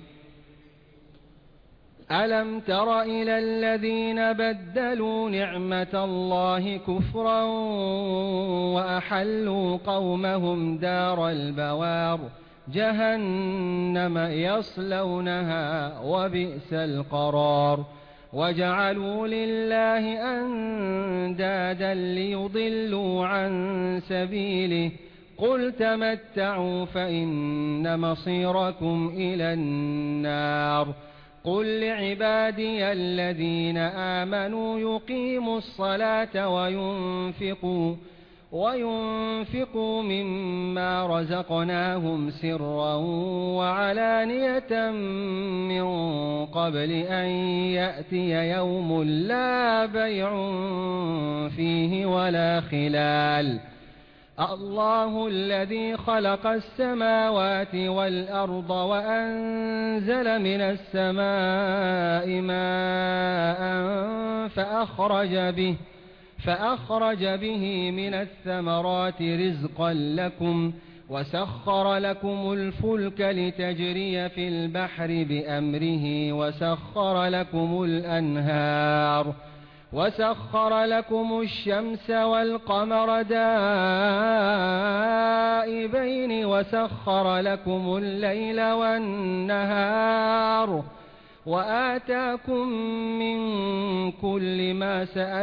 ألم تر إلى الذين بدلوا نعمة الله كفرا وأحلوا قومهم دار البوار جهنم يصلونها وبئس القرار وجعلوا لله أندادا ليضلوا عن سبيله قل تمتعوا فإن مصيركم إلى النار قل لعبادي الذين آمنوا يقيموا الصلاة وينفقوا وينفقوا مما رزقناهم سرا وعلانية من قبل أن يأتي يوم لا بيع فيه ولا خلال الله الذي خلق السماوات والأرض وأنزل من السماء ماء فأخرج به فأخرج به من الثمرات رزقا لكم وسخر لكم الفلك لتجري في البحر بأمره وسخر لكم الأنهار وسخر لكم الشمس والقمر دائبين وسخر لكم الليل والنهار وآتاكم من كل ما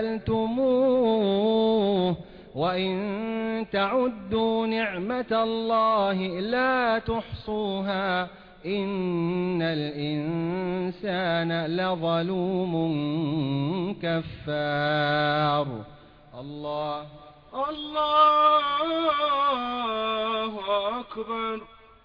سألتموه وإن تعدوا نعمة الله لا تحصوها إن الإنسان لظلوم كفار. الله الله أكبر.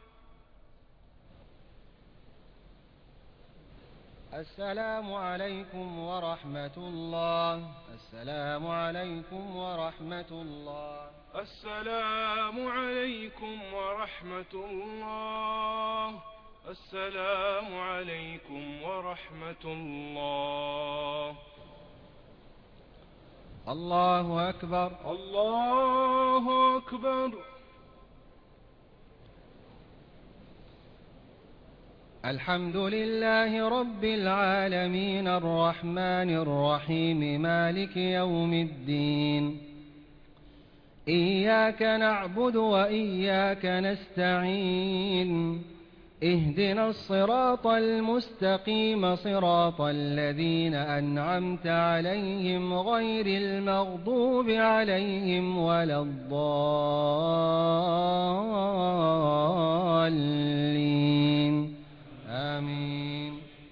السلام عليكم ورحمة الله. السلام عليكم ورحمة الله. السلام عليكم ورحمة الله. السلام عليكم ورحمة الله. الله أكبر. الله أكبر. الحمد لله رب العالمين الرحمن الرحيم مالك يوم الدين إياك نعبد وإياك نستعين اهدنا الصراط المستقيم صراط الذين أنعمت عليهم غير المغضوب عليهم ولا الضالين آمين.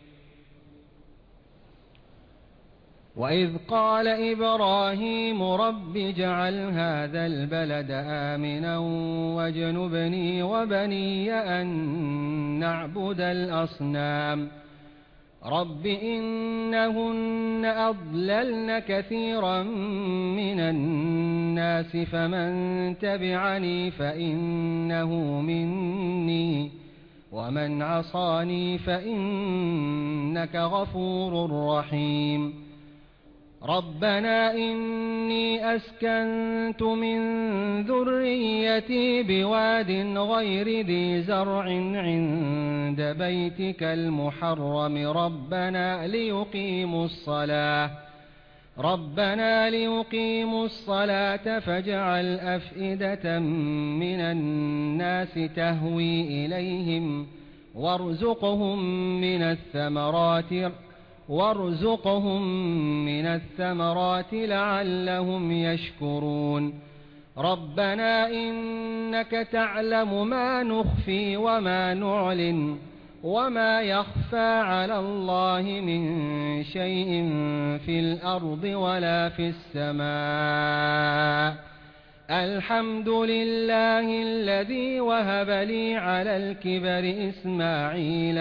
وإذ قال إبراهيم رب اجعل هذا البلد آمنا واجنبني وبني أن نعبد الأصنام رب إنهن أضللن كثيرا من الناس فمن تبعني فإنه مني ومن عصاني فإنك غفور رحيم. ربنا إني أسكنت من ذريتي بواد غير ذي زرع عند بيتك المحرم ربنا ليقيموا الصلاة ربنا ليقيموا الصلاة فاجعل أفئدة من الناس تهوي إليهم وارزقهم من الثمرات وارزقهم من الثمرات لعلهم يشكرون. ربنا إنك تعلم ما نخفي وما نعلن وما يخفى على الله من شيء في الأرض ولا في السماء. الحمد لله الذي وهب لي على الكبر إسماعيل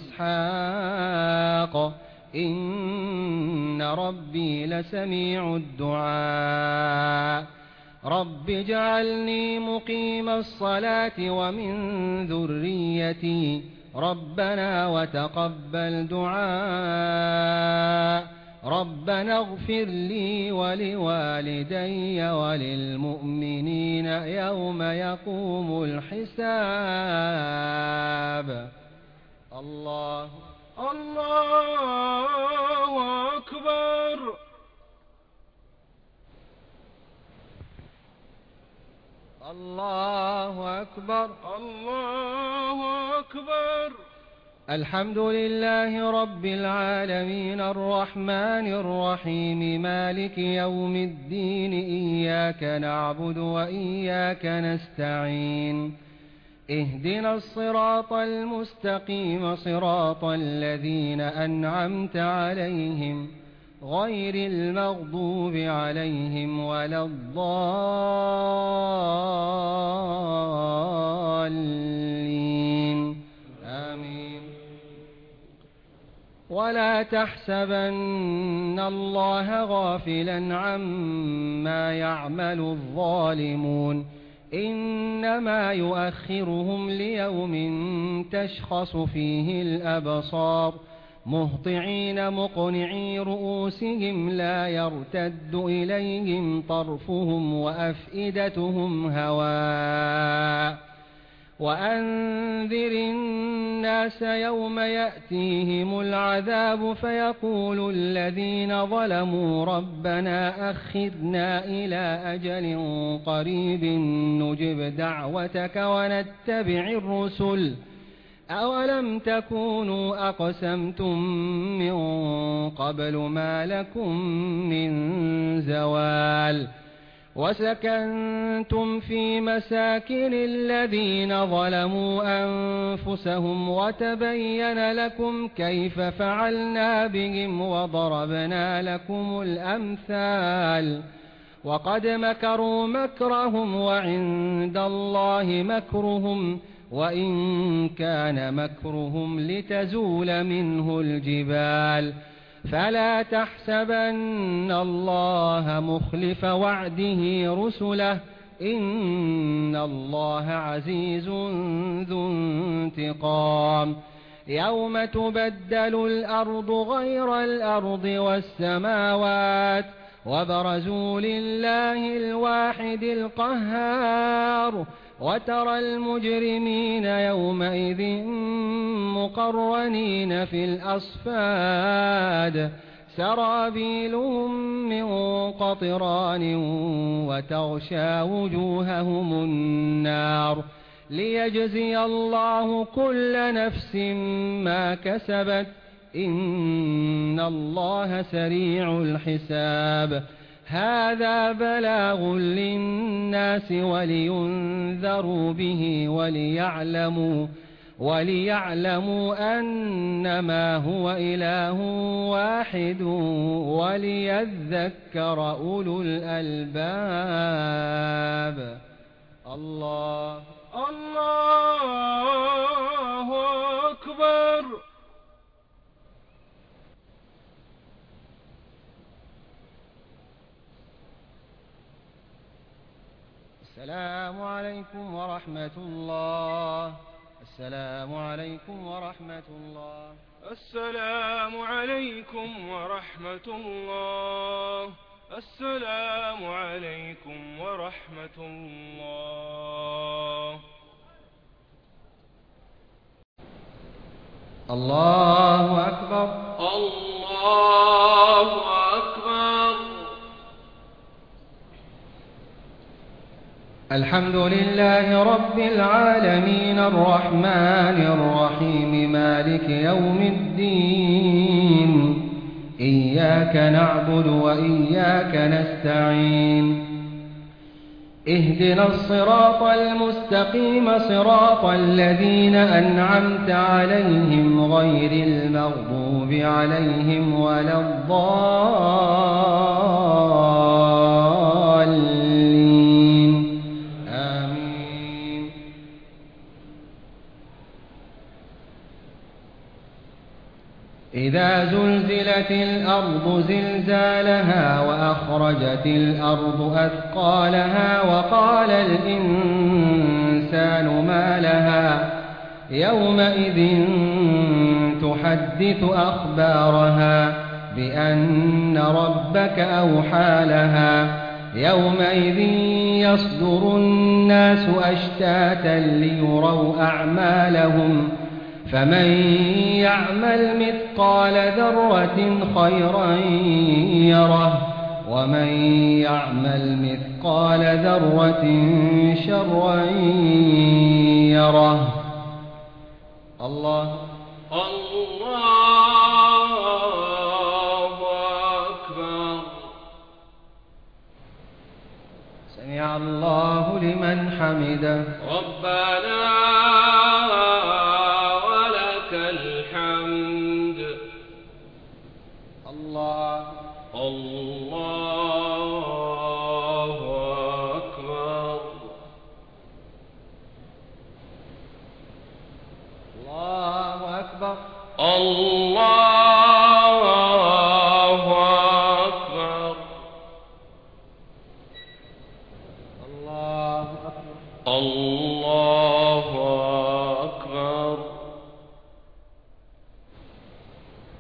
وإسحاق إن ربي لسميع الدعاء. رب اجعلني مقيم الصلاة ومن ذريتي ربنا وتقبل دعاء. ربنا اغفر لي ولوالدي وللمؤمنين يوم يقوم الحساب. الله الله أكبر. الله أكبر. الله أكبر. الحمد لله رب العالمين الرحمن الرحيم مالك يوم الدين إياك نعبد وإياك نستعين اهدنا الصراط المستقيم صراط الذين أنعمت عليهم غير المغضوب عليهم ولا الضالين آمين. ولا تحسبن الله غافلا عما يعمل الظالمون إنما يؤخرهم ليوم تشخص فيه الأبصار مهطعين مقنعي رؤوسهم لا يرتد إليهم طرفهم وأفئدتهم هواء وأنذر الناس يوم يأتيهم العذاب فيقول الذين ظلموا ربنا أخذنا إلى أجل قريب نجب دعوتك ونتبع الرسل أولم تكونوا أقسمتم من قبل ما لكم من زوال وسكنتم في مساكن الذين ظلموا أنفسهم وتبين لكم كيف فعلنا بهم وضربنا لكم الأمثال وقد مكروا مكرهم وعند الله مكرهم وإن كان مكرهم لتزول منه الجبال فلا تحسبن الله مخلف وعده رسله إن الله عزيز ذو انتقام يوم تبدل الأرض غير الأرض والسماوات وبرزوا لله الواحد القهار وترى المجرمين يومئذ مقرنين في الأصفاد سرابيلهم من قطران وتغشى وجوههم النار ليجزي الله كل نفس ما كسبت إن الله سريع الحساب هذا بلاغ للناس ولينذروا به وليعلموا وليعلموا أنما هو إله واحد وليذكر أولو الألباب الله الله أكبر. السلام عليكم ورحمة الله. السلام عليكم ورحمة الله. السلام عليكم ورحمة الله. السلام عليكم ورحمة الله. الله أكبر. الله أكبر. الحمد لله رب العالمين الرحمن الرحيم مالك يوم الدين إياك نعبد وإياك نستعين اهدنا الصراط المستقيم صراط الذين أنعمت عليهم غير المغضوب عليهم ولا الضالين آمين. إذا زلزلت الأرض زلزالها وأخرجت الأرض أثقالها وقال الإنسان ما لها يومئذ تحدث أخبارها بأن ربك أوحى لها يومئذ يصدر الناس أشتاتا ليروا أعمالهم فمن يعمل مثقال ذرة خيرا يره ومن يعمل مثقال ذرة شرا يره. الله الله أكبر. سمع الله لمن حمده. ربنا الحمد. الله الله أكبر. الله أكبر. الله أكبر. الله أكبر. الله أكبر.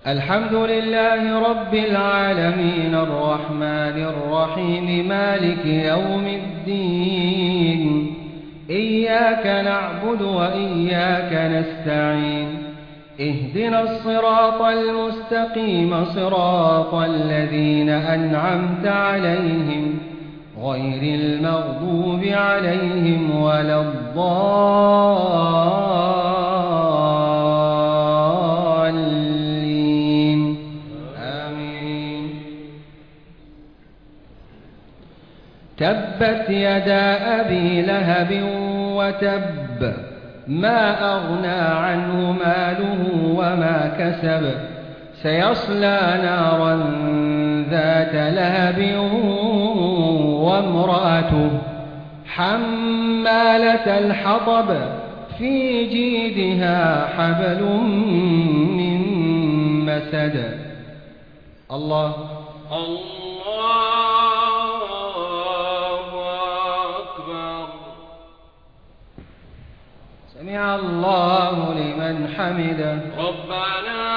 الحمد لله رب العالمين الرحمن الرحيم مالك يوم الدين إياك نعبد وإياك نستعين اهدنا الصراط المستقيم صراط الذين أنعمت عليهم غير المغضوب عليهم ولا الضالين آمين. تبت يدا أبي لهب وتب ما أغنى عنه ماله وما كسب سيصلى نارا ذات لهب وامرأته حمالة الحطب في جيدها حبل من مسد. الله الله أكبر. سمع الله لمن حمده. ربنا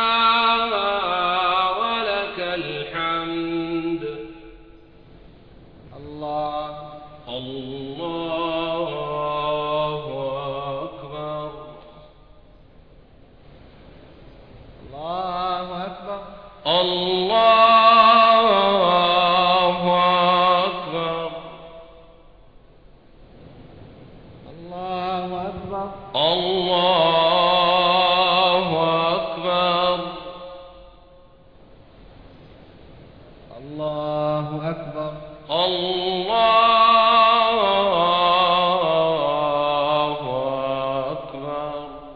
ولك الحمد. الله الله أكبر. الله أكبر. الله أكبر. الله أكبر. الله أكبر. الله أكبر. الله أكبر.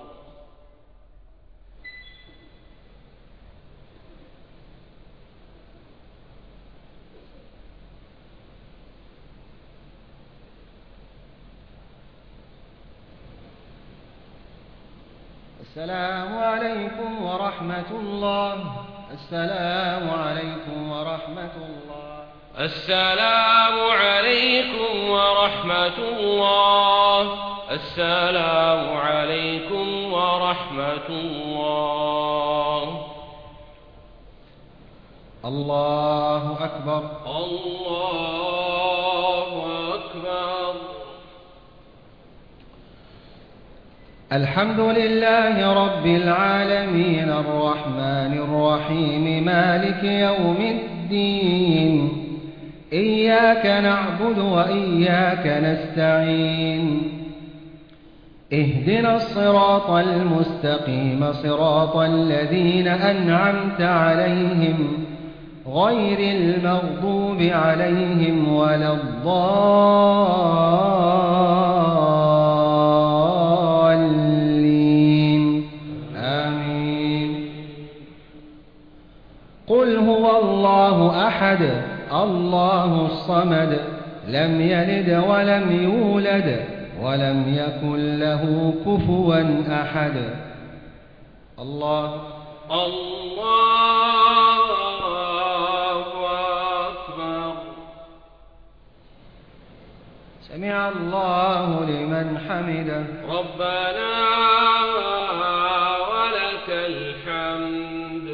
السلام عليكم ورحمة الله. السلام عليكم ورحمة الله. السلام عليكم ورحمة الله. السلام عليكم ورحمة الله. الله أكبر. الله أكبر. الحمد لله رب العالمين الرحمن الرحيم مالك يوم الدين إياك نعبد وإياك نستعين اهدنا الصراط المستقيم صراط الذين أنعمت عليهم غير المغضوب عليهم ولا الضالين آمين. قل هو الله أحد الله الصمد لم يلد ولم يولد ولم يكن له كفوا أحد. الله الله أكبر. سمع الله لمن حمده. ربنا ولك الحمد.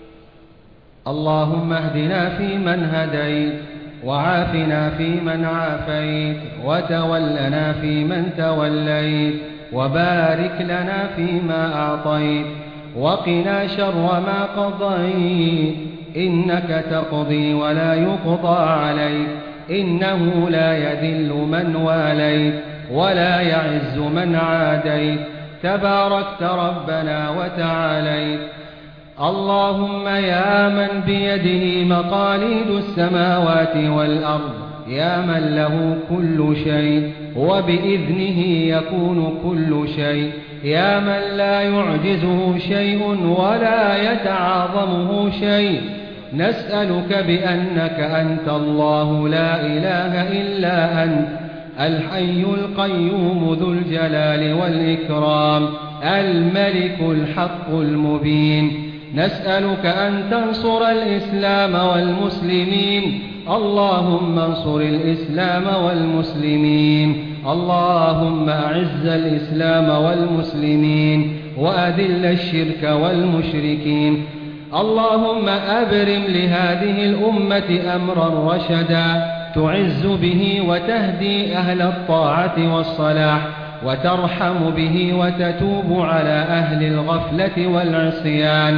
اللهم اهدنا فيمن هديت وعافنا فيمن عافيت وتولنا فيمن توليت وبارك لنا فيما أعطيت وقنا شر ما قضيت إنك تقضي ولا يقضى عليك إنه لا يذل من واليت ولا يعز من عاديت تباركت ربنا وتعاليت. اللهم يا من بيده مقاليد السماوات والأرض يا من له كل شيء وبإذنه يكون كل شيء يا من لا يعجزه شيء ولا يتعاظمه شيء نسألك بأنك أنت الله لا إله إلا أنت الحي القيوم ذو الجلال والإكرام الملك الحق المبين. نسألك أن تنصر الإسلام والمسلمين اللهم انصر الإسلام والمسلمين اللهم أعز الإسلام والمسلمين وأذل الشرك والمشركين اللهم أبرم لهذه الأمة أمرا رشدا تعز به وتهدي أهل الطاعة والصلاح، وترحم به وتتوب على أهل الغفلة والعصيان،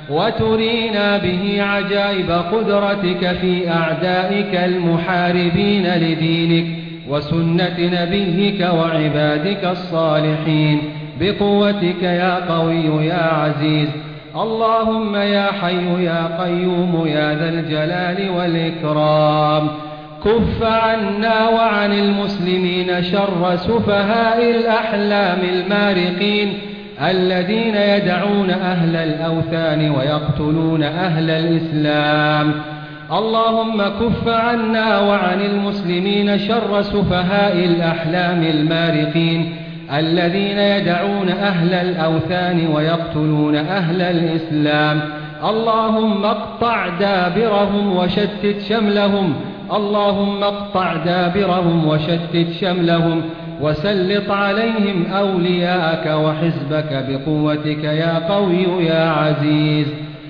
وترينا به عجائب قدرتك في أعدائك المحاربين لدينك وسنة نبيك وعبادك الصالحين بقوتك يا قوي يا عزيز. اللهم يا حي يا قيوم يا ذا الجلال والإكرام كف عنا وعن المسلمين شر سفهاء الأحلام المارقين الذين يدعون أهل الأوثان ويقتلون أهل الإسلام. اللهم كف عنا وعن المسلمين شر سفهاء الأحلام المارقين الذين يدعون أهل الأوثان ويقتلون أهل الإسلام. اللهم اقطع دابرهم وشتت شملهم اللهم اقطع دابرهم وشتت شملهم وسلط عليهم أولياءك وحزبك بقوتك يا قوي يا عزيز.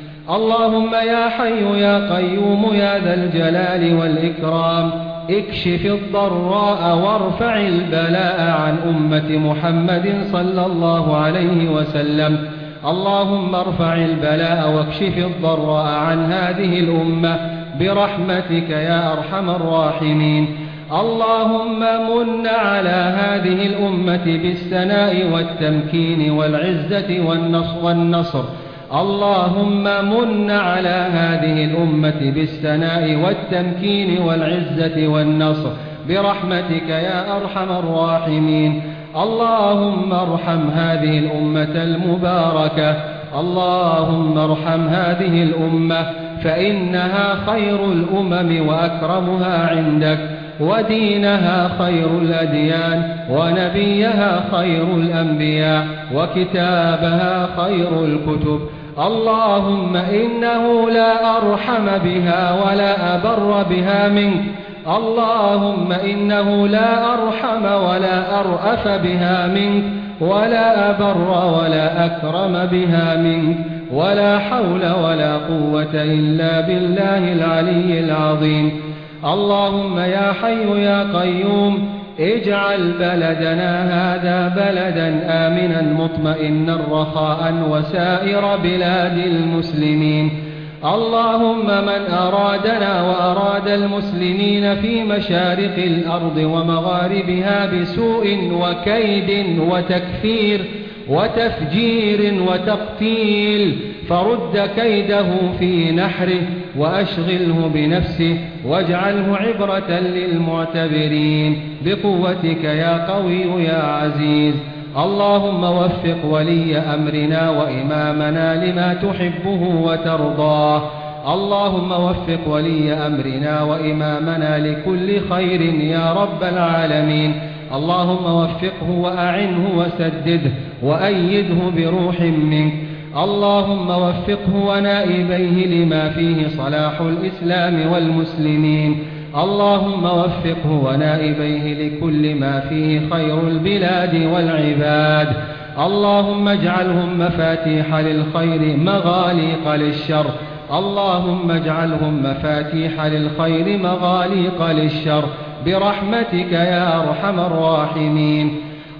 اللهم يا حي يا قيوم يا ذا الجلال والإكرام اكشف الضراء وارفع البلاء عن أمة محمد صلى الله عليه وسلم. اللهم ارفع البلاء واكشف الضراء عن هذه الأمة برحمتك يا أرحم الراحمين. اللهم من على هذه الأمة بالثناء والتمكين والعزة والنصر, والنصر. اللهم من على هذه الأمة بالثناء والتمكين والعزة والنصر برحمتك يا أرحم الراحمين. اللهم ارحم هذه الأمة المباركة اللهم ارحم هذه الأمة فإنها خير الأمم وأكرمها عندك، ودينها خير الأديان، ونبيها خير الأنبياء، وكتابها خير الكتب. اللهم إنه لا أرحم بها ولا أبر بها منك. اللهم إنه لا أرحم ولا أرأف بها منك، ولا أبر ولا أكرم بها منك، ولا حول ولا قوة إلا بالله العلي العظيم. اللهم يا حي يا قيوم اجعل بلدنا هذا بلدا آمنا مطمئنا رخاء وسائر بلاد المسلمين. اللهم من أرادنا وأراد المسلمين في مشارق الأرض ومغاربها بسوء وكيد وتكفير وتفجير وتقتيل فرد كيده في نحره وأشغله بنفسه واجعله عبرة للمعتبرين بقوتك يا قوي يا عزيز. اللهم وفق ولي أمرنا وإمامنا لما تحبه وترضاه. اللهم وفق ولي أمرنا وإمامنا لكل خير يا رب العالمين. اللهم وفقه وأعنه وسدده وأيده بروح منك. اللهم وفقه ونائبيه لما فيه صلاح الإسلام والمسلمين. اللهم وفقه ونائبيه لكل ما فيه خير البلاد والعباد. اللهم اجعلهم مفاتيح للخير مغاليق للشر. اللهم اجعلهم مفاتيح للخير مغاليق للشر برحمتك يا أرحم الراحمين.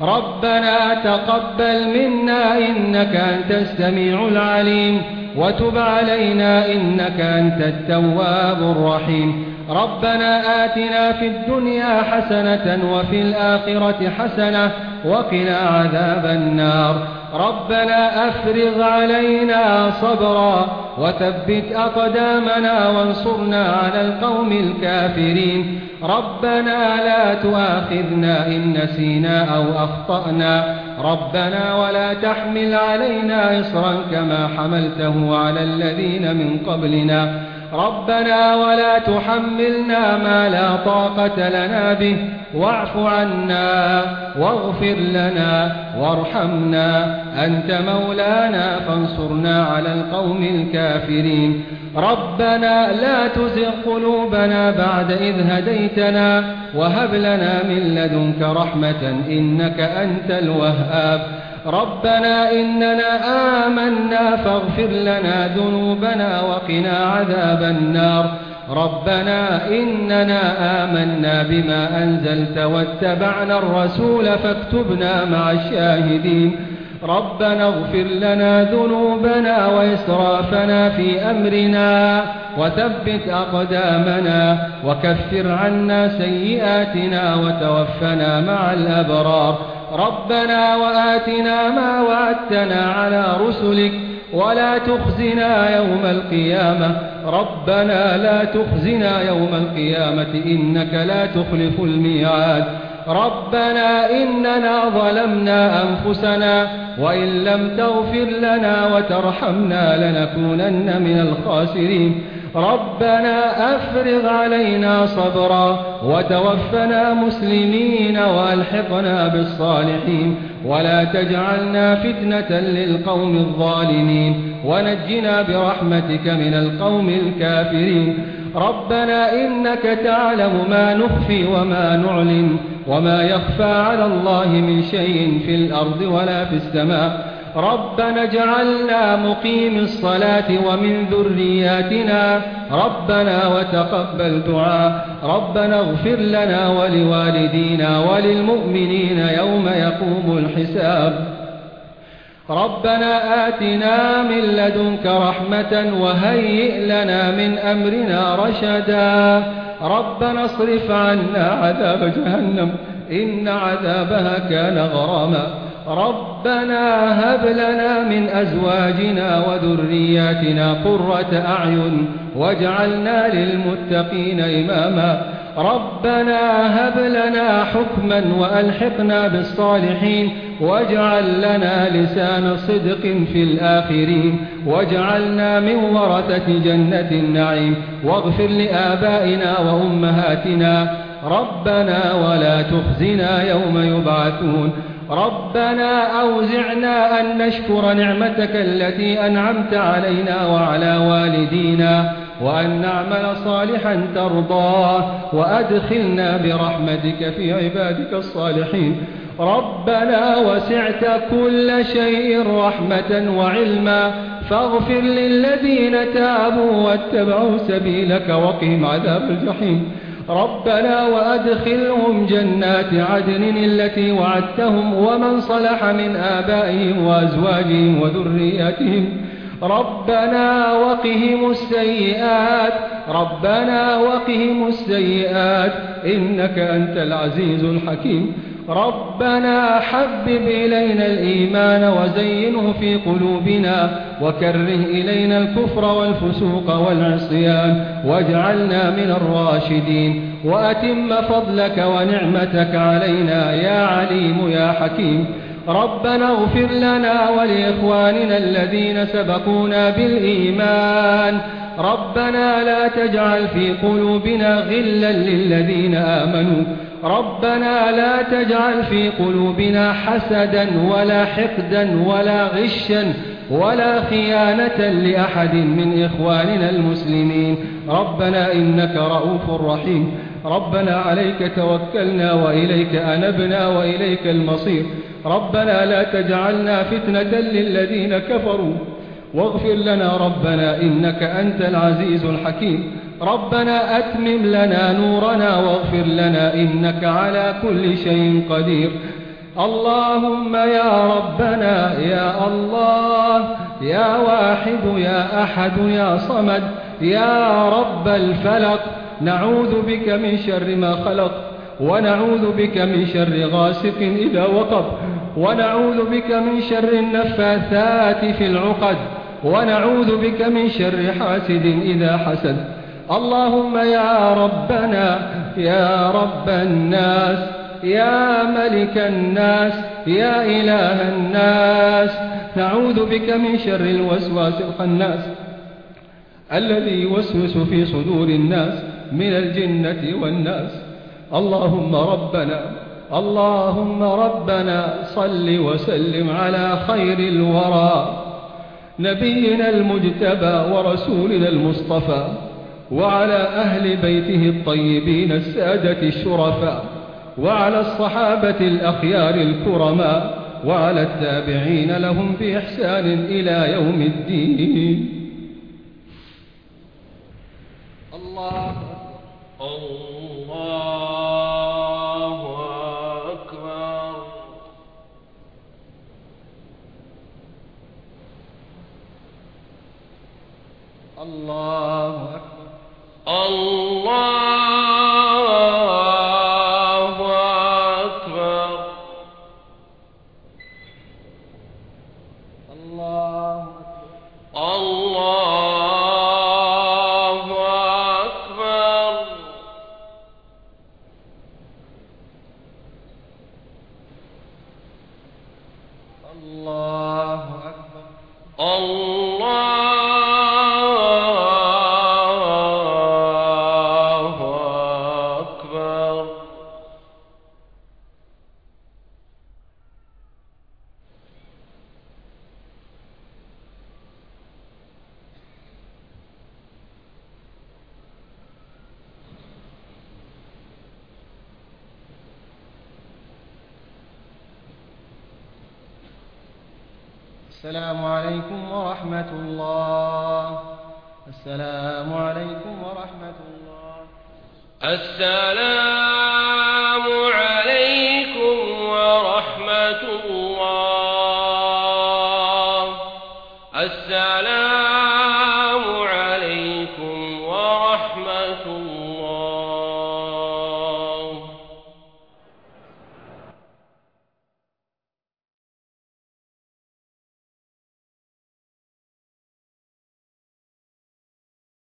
ربنا تقبل منا إنك أنت السميع العليم وتب علينا إنك أنت التواب الرحيم. ربنا آتنا في الدنيا حسنة وفي الآخرة حسنة وقنا عذاب النار. ربنا أفرغ علينا صبرا وثبت أقدامنا وانصرنا على القوم الكافرين. ربنا لا تؤاخذنا إن نسينا أو أخطأنا. ربنا ولا تحمل علينا إصرا كما حملته على الذين من قبلنا. ربنا ولا تحملنا ما لا طاقة لنا به واعف عنا واغفر لنا وارحمنا أنت مولانا فانصرنا على القوم الكافرين. ربنا لا تزغ قلوبنا بعد إذ هديتنا وهب لنا من لدنك رحمة إنك أنت الوهاب. ربنا إننا آمنا فاغفر لنا ذنوبنا وقنا عذاب النار ربنا إننا آمنا بما أنزلت واتبعنا الرسول فاكتبنا مع الشاهدين ربنا اغفر لنا ذنوبنا وإسرافنا في أمرنا وثبت أقدامنا وكفر عنا سيئاتنا وتوفنا مع الأبرار ربنا وآتنا ما وعدتنا على رسلك ولا تخزنا يوم القيامة ربنا لا تخزنا يوم القيامة إنك لا تخلف الميعاد ربنا إننا ظلمنا أنفسنا وإن لم تغفر لنا وترحمنا لنكونن من الخاسرين ربنا أفرغ علينا صبرا وتوفنا مسلمين وألحقنا بالصالحين ولا تجعلنا فتنة للقوم الظالمين ونجنا برحمتك من القوم الكافرين ربنا إنك تعلم ما نخفي وما نعلن وما يخفى على الله من شيء في الأرض ولا في السماء ربنا اجعلنا مقيم الصلاة ومن ذرياتنا ربنا وتقبل دعاء ربنا اغفر لنا ولوالدينا وللمؤمنين يوم يقوم الحساب ربنا آتنا من لدنك رحمة وهيئ لنا من أمرنا رشدا ربنا اصرف عنا عذاب جهنم إن عذابها كان غراما ربنا هب لنا من أزواجنا وذرياتنا قرة أعين واجعلنا للمتقين إماما ربنا هب لنا حكما وألحقنا بالصالحين واجعل لنا لسان صدق في الآخرين واجعلنا من ورثة جنة النعيم واغفر لآبائنا وأمهاتنا ربنا ولا تخزنا يوم يبعثون ربنا أوزعنا أن نشكر نعمتك التي أنعمت علينا وعلى والدينا وأن نعمل صالحا ترضاه وأدخلنا برحمتك في عبادك الصالحين ربنا وسعت كل شيء رحمة وعلما فاغفر للذين تابوا واتبعوا سبيلك وقهم عذاب الجحيم ربنا وأدخلهم جنات عدن التي وعدتهم ومن صلح من آبائهم وأزواجهم وذرياتهم ربنا وقهم السيئات ربنا وقهم السيئات إنك أنت العزيز الحكيم ربنا حبب إلينا الإيمان وزينه في قلوبنا وكره إلينا الكفر والفسوق والعصيان واجعلنا من الراشدين وأتم فضلك ونعمتك علينا يا عليم يا حكيم ربنا اغفر لنا ولإخواننا الذين سبقونا بالإيمان ربنا لا تجعل في قلوبنا غلا للذين آمنوا ربنا لا تجعل في قلوبنا حسدا ولا حقدا ولا غشا ولا خيانة لأحد من إخواننا المسلمين ربنا إنك رؤوف رحيم ربنا عليك توكلنا وإليك أنبنا وإليك المصير ربنا لا تجعلنا فتنة للذين كفروا واغفر لنا ربنا إنك أنت العزيز الحكيم ربنا أتمم لنا نورنا واغفر لنا إنك على كل شيء قدير اللهم يا ربنا يا الله يا واحد يا أحد يا صمد يا رب الفلق نعوذ بك من شر ما خلق ونعوذ بك من شر غاسق إذا وقب ونعوذ بك من شر النفاثات في العقد ونعوذ بك من شر حاسد إذا حسد اللهم يا ربنا يا رب الناس يا ملك الناس يا إله الناس نعوذ بك من شر الوسواس الخناس الذي يوسوس في صدور الناس من الجنة والناس اللهم ربنا اللهم ربنا صل وسلم على خير الورى نبينا المجتبى ورسولنا المصطفى وعلى أهل بيته الطيبين السادة الشرفاء وعلى الصحابة الأخيار الكرماء وعلى التابعين لهم بإحسان إلى يوم الدين. الله الله أكبر. الله أكبر. الله أكبر. الله أكبر. الله أكبر. الله أكبر. السلام عليكم ورحمة الله. السلام عليكم ورحمة الله. السلام عليكم ورحمة الله. السلام